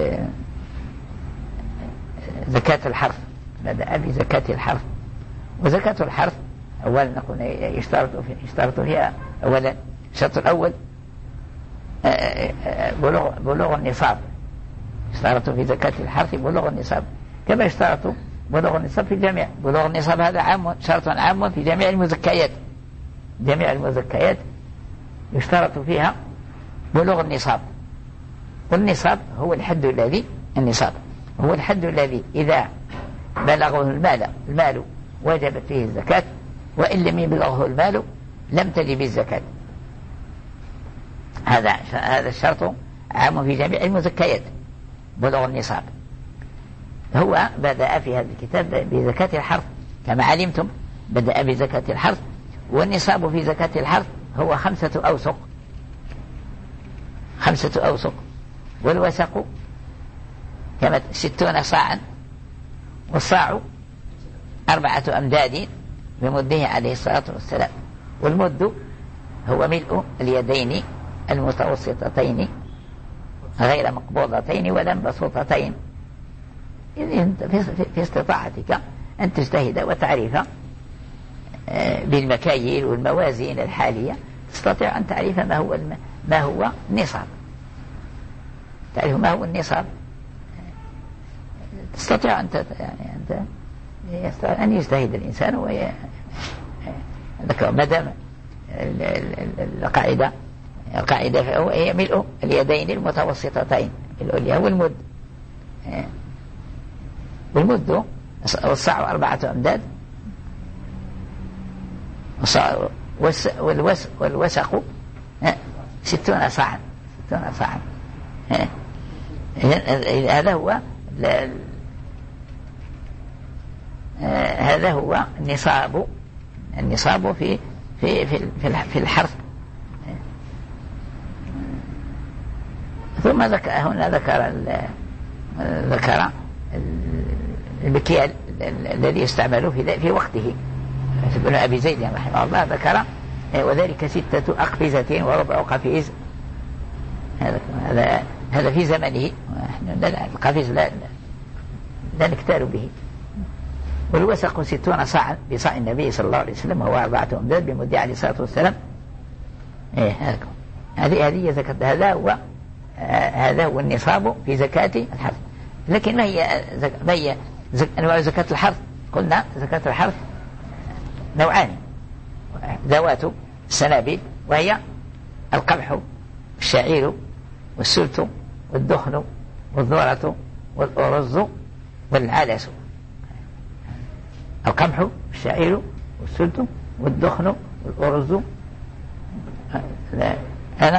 زكاة الحرث بدأ بزكاة الحرث. وزكاة الحرث أولا نقول يشترط يشترط فيها أولا الشرط الأول بلوغ بلوغ النصاب. يشترط في زكاة الحرث بلوغ النصاب كما يشترط بلوغ النصاب في الجميع. بلوغ النصاب هذا عام، شرط عام في جميع المزكيات. جميع المزكيات يشترط فيها بلوغ النصاب. والنصاب هو الحد الذي النصاب هو الحد الذي إذا بلغه المال المال وجبت فيه الزكاة، وإن لم يبلغه المال لم تجب الزكاة. هذا هذا الشرط عام في جميع المزكيات بلوغ النصاب. هو بدأ في هذا الكتاب بزكاة الحرث كما علمتم، بدأ بزكاة الحرث. والنصاب في زكاة الحرث هو خمسة أوسق خمسة أوسق والوسق كما ستون صاعا، والصاع أربعة أمداد بمده عليه الصلاة والسلام. والمد هو ملء اليدين المتوسطتين غير مقبوضتين ولا مبسوطتين. في استطاعتك أن تجتهد وتعرف بالمكاييل والموازين الحالية، تستطيع أن تعرف ما هو ما هو النصاب، تعرف ما هو النصاب. تستطيع أن يعني أنت يستطيع أن يجتهد الإنسان وي مدام القاعدة القاعدة فهو هي ملء اليدين المتوسطتين العليا والمد. والمد والصاع أربعة أمداد، والوس والوسق ستون صاعا ستون صاعا. هذا هو لا آه هذا هو النصاب النصاب في في في في الحرث. ثم ذكر هنا ذكر ذكر المكيال الذي يستعمل في في وقته. ابن أبي زيد رحمه الله ذكر وذلك ستة أقفزة وربع قفيز. هذا هذا هذا في زمنه. القفيز لا لا نكتال به. والوسق ستون صاعا بصاع النبي صلى الله عليه وسلم وهو أربعة أمداد بمد عليه الصلاة والسلام. إيه هذه هذه زكاة. هذا هو هذا هو النصاب في زكاة الحرث. لكن ما هي ما هي أنواع زكاة الحرث؟ قلنا زكاة الحرث نوعان ذوات السنابل، وهي القمح والشعير والسلت والدخن والذرة والأرز والعدس. القمح والشعير والسلت والدخن والأرز أنا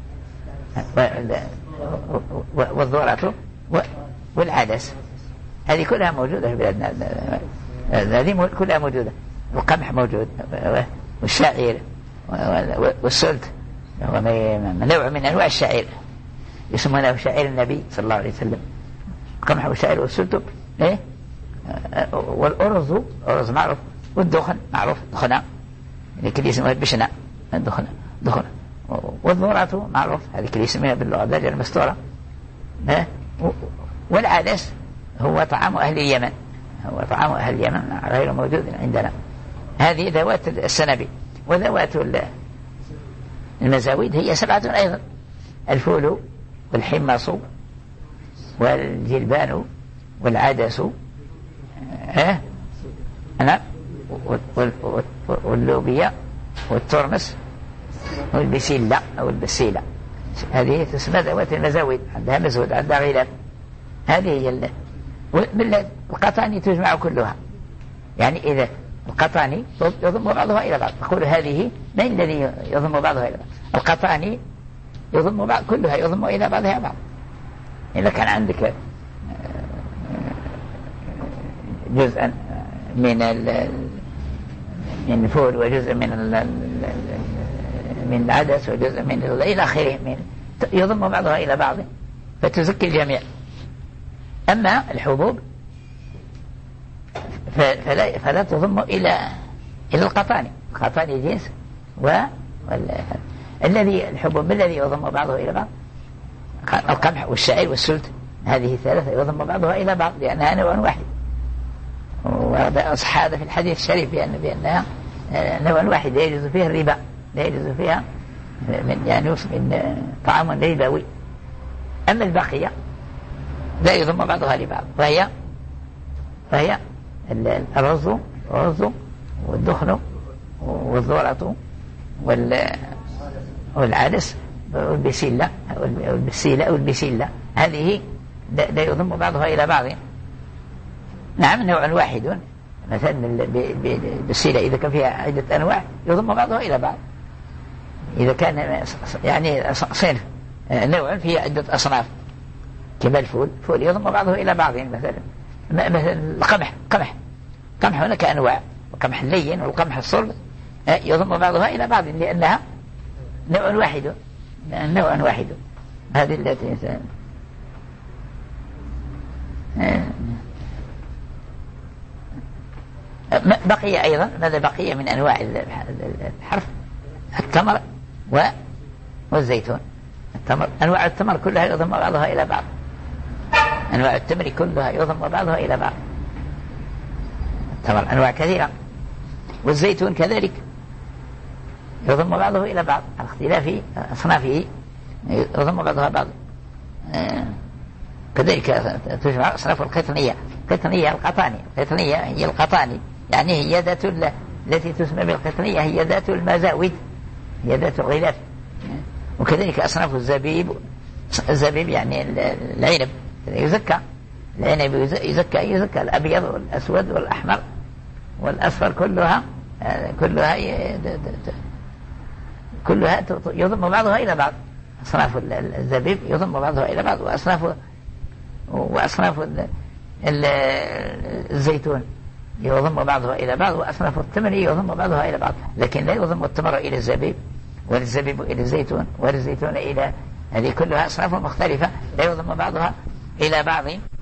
والذرة والعدس. هذه كلها موجودة في بلادنا. هذه كلها موجودة. القمح موجود والشعير والسلت هو نوع من أنواع الشعير يسمونه شعير النبي صلى الله عليه وسلم. القمح والشعير والسلت إيه؟ والأرز أرز معروف، والدخن معروف دخنة لكن يسمونه بشنة الدخنة دخنة. والذرة معروف هذه كل يسميها باللغة الدارجة المستورة. والعدس هو طعام أهل اليمن، هو طعام أهل اليمن غير موجود عندنا. هذه ذوات السنابل. وذوات المزاويد هي سبعة أيضا: الفول والحمص والجلبان والعدس ها أنا واللوبيا والترمس والبسيلة أو البسيلة. هذه تسمى ذوات المزاويد. عندها مزود عندها غلاف. هذه هي القطاني تجمع كلها. يعني إذا القطاني يضم بعضها إلى بعض تقول هذه من الذي يضم بعضها إلى بعض؟ القطاني يضم بعض كلها يضم إلى بعضها بعض. إذا كان عندك جزءا من من الفول وجزء من من العدس وجزء من إلى آخره من يضم بعضها إلى بعض فتزكي الجميع. أما الحبوب فلا, فلا تضم إلى إلى القطاني. القطاني جنس والذي الحبوب الذي يضم بعضه إلى بعض القمح والشعير والسلت. هذه ثلاثة يضم بعضها إلى بعض لأنها نوع واحد. وصح هذا في الحديث الشريف بأن بأنها نوع واحد لا يجوز فيها الربا، لا يجوز فيها من يعني من طعام ربوي. أما البقية لا يضم بعضها لبعض، وهي فهي الرز والرز والدخن والذرة والعدس والبسيلة والبسيلة والبسيلة. هذه لا يضم بعضها إلى بعض. نعم نوع واحد. مثلا البسيلة إذا كان فيها عدة أنواع يضم بعضها إلى بعض. إذا كان يعني صنف نوع فيه عدة أصناف كما الفول فول يضم بعضه إلى بعض. يعني مثلا مثلا القمح قمح قمح هناك أنواع: القمح اللين والقمح الصلب يضم بعضها إلى بعض لأنها نوع واحد نوع واحد. هذه التي بقي أيضا. ماذا بقي من أنواع الحرف؟ التمر والزيتون. التمر أنواع التمر كلها يضم بعضها إلى بعض. أنواع التمر كلها يضم بعضها إلى بعض. التمر أنواع كثيرة. والزيتون كذلك يضم بعضه إلى بعض على اختلاف أصنافه يضم بعضها بعض. كذلك تجمع أصناف القطنية. القطنية القطاني. القطنية هي القطاني يعني هي ذات التي تسمى بالقطنية هي ذات المزاود هي ذات الغلاف. وكذلك أصناف الزبيب. الزبيب يعني العنب يزكى. العنب يزكى يزكى الأبيض والأسود والأحمر والأصفر كلها كلها كلها يضم بعضها إلى بعض. أصناف الزبيب يضم بعضها إلى بعض. وأصناف وأصناف الزيتون يضم بعضها إلى بعض، وأصناف التمر يضم بعضها إلى بعض، لكن لا يضم التمر إلى الزبيب ولا الزبيب إلى الزيتون ولا الزيتون إلى، هذه كلها أصناف مختلفة لا يضم بعضها إلى بعض.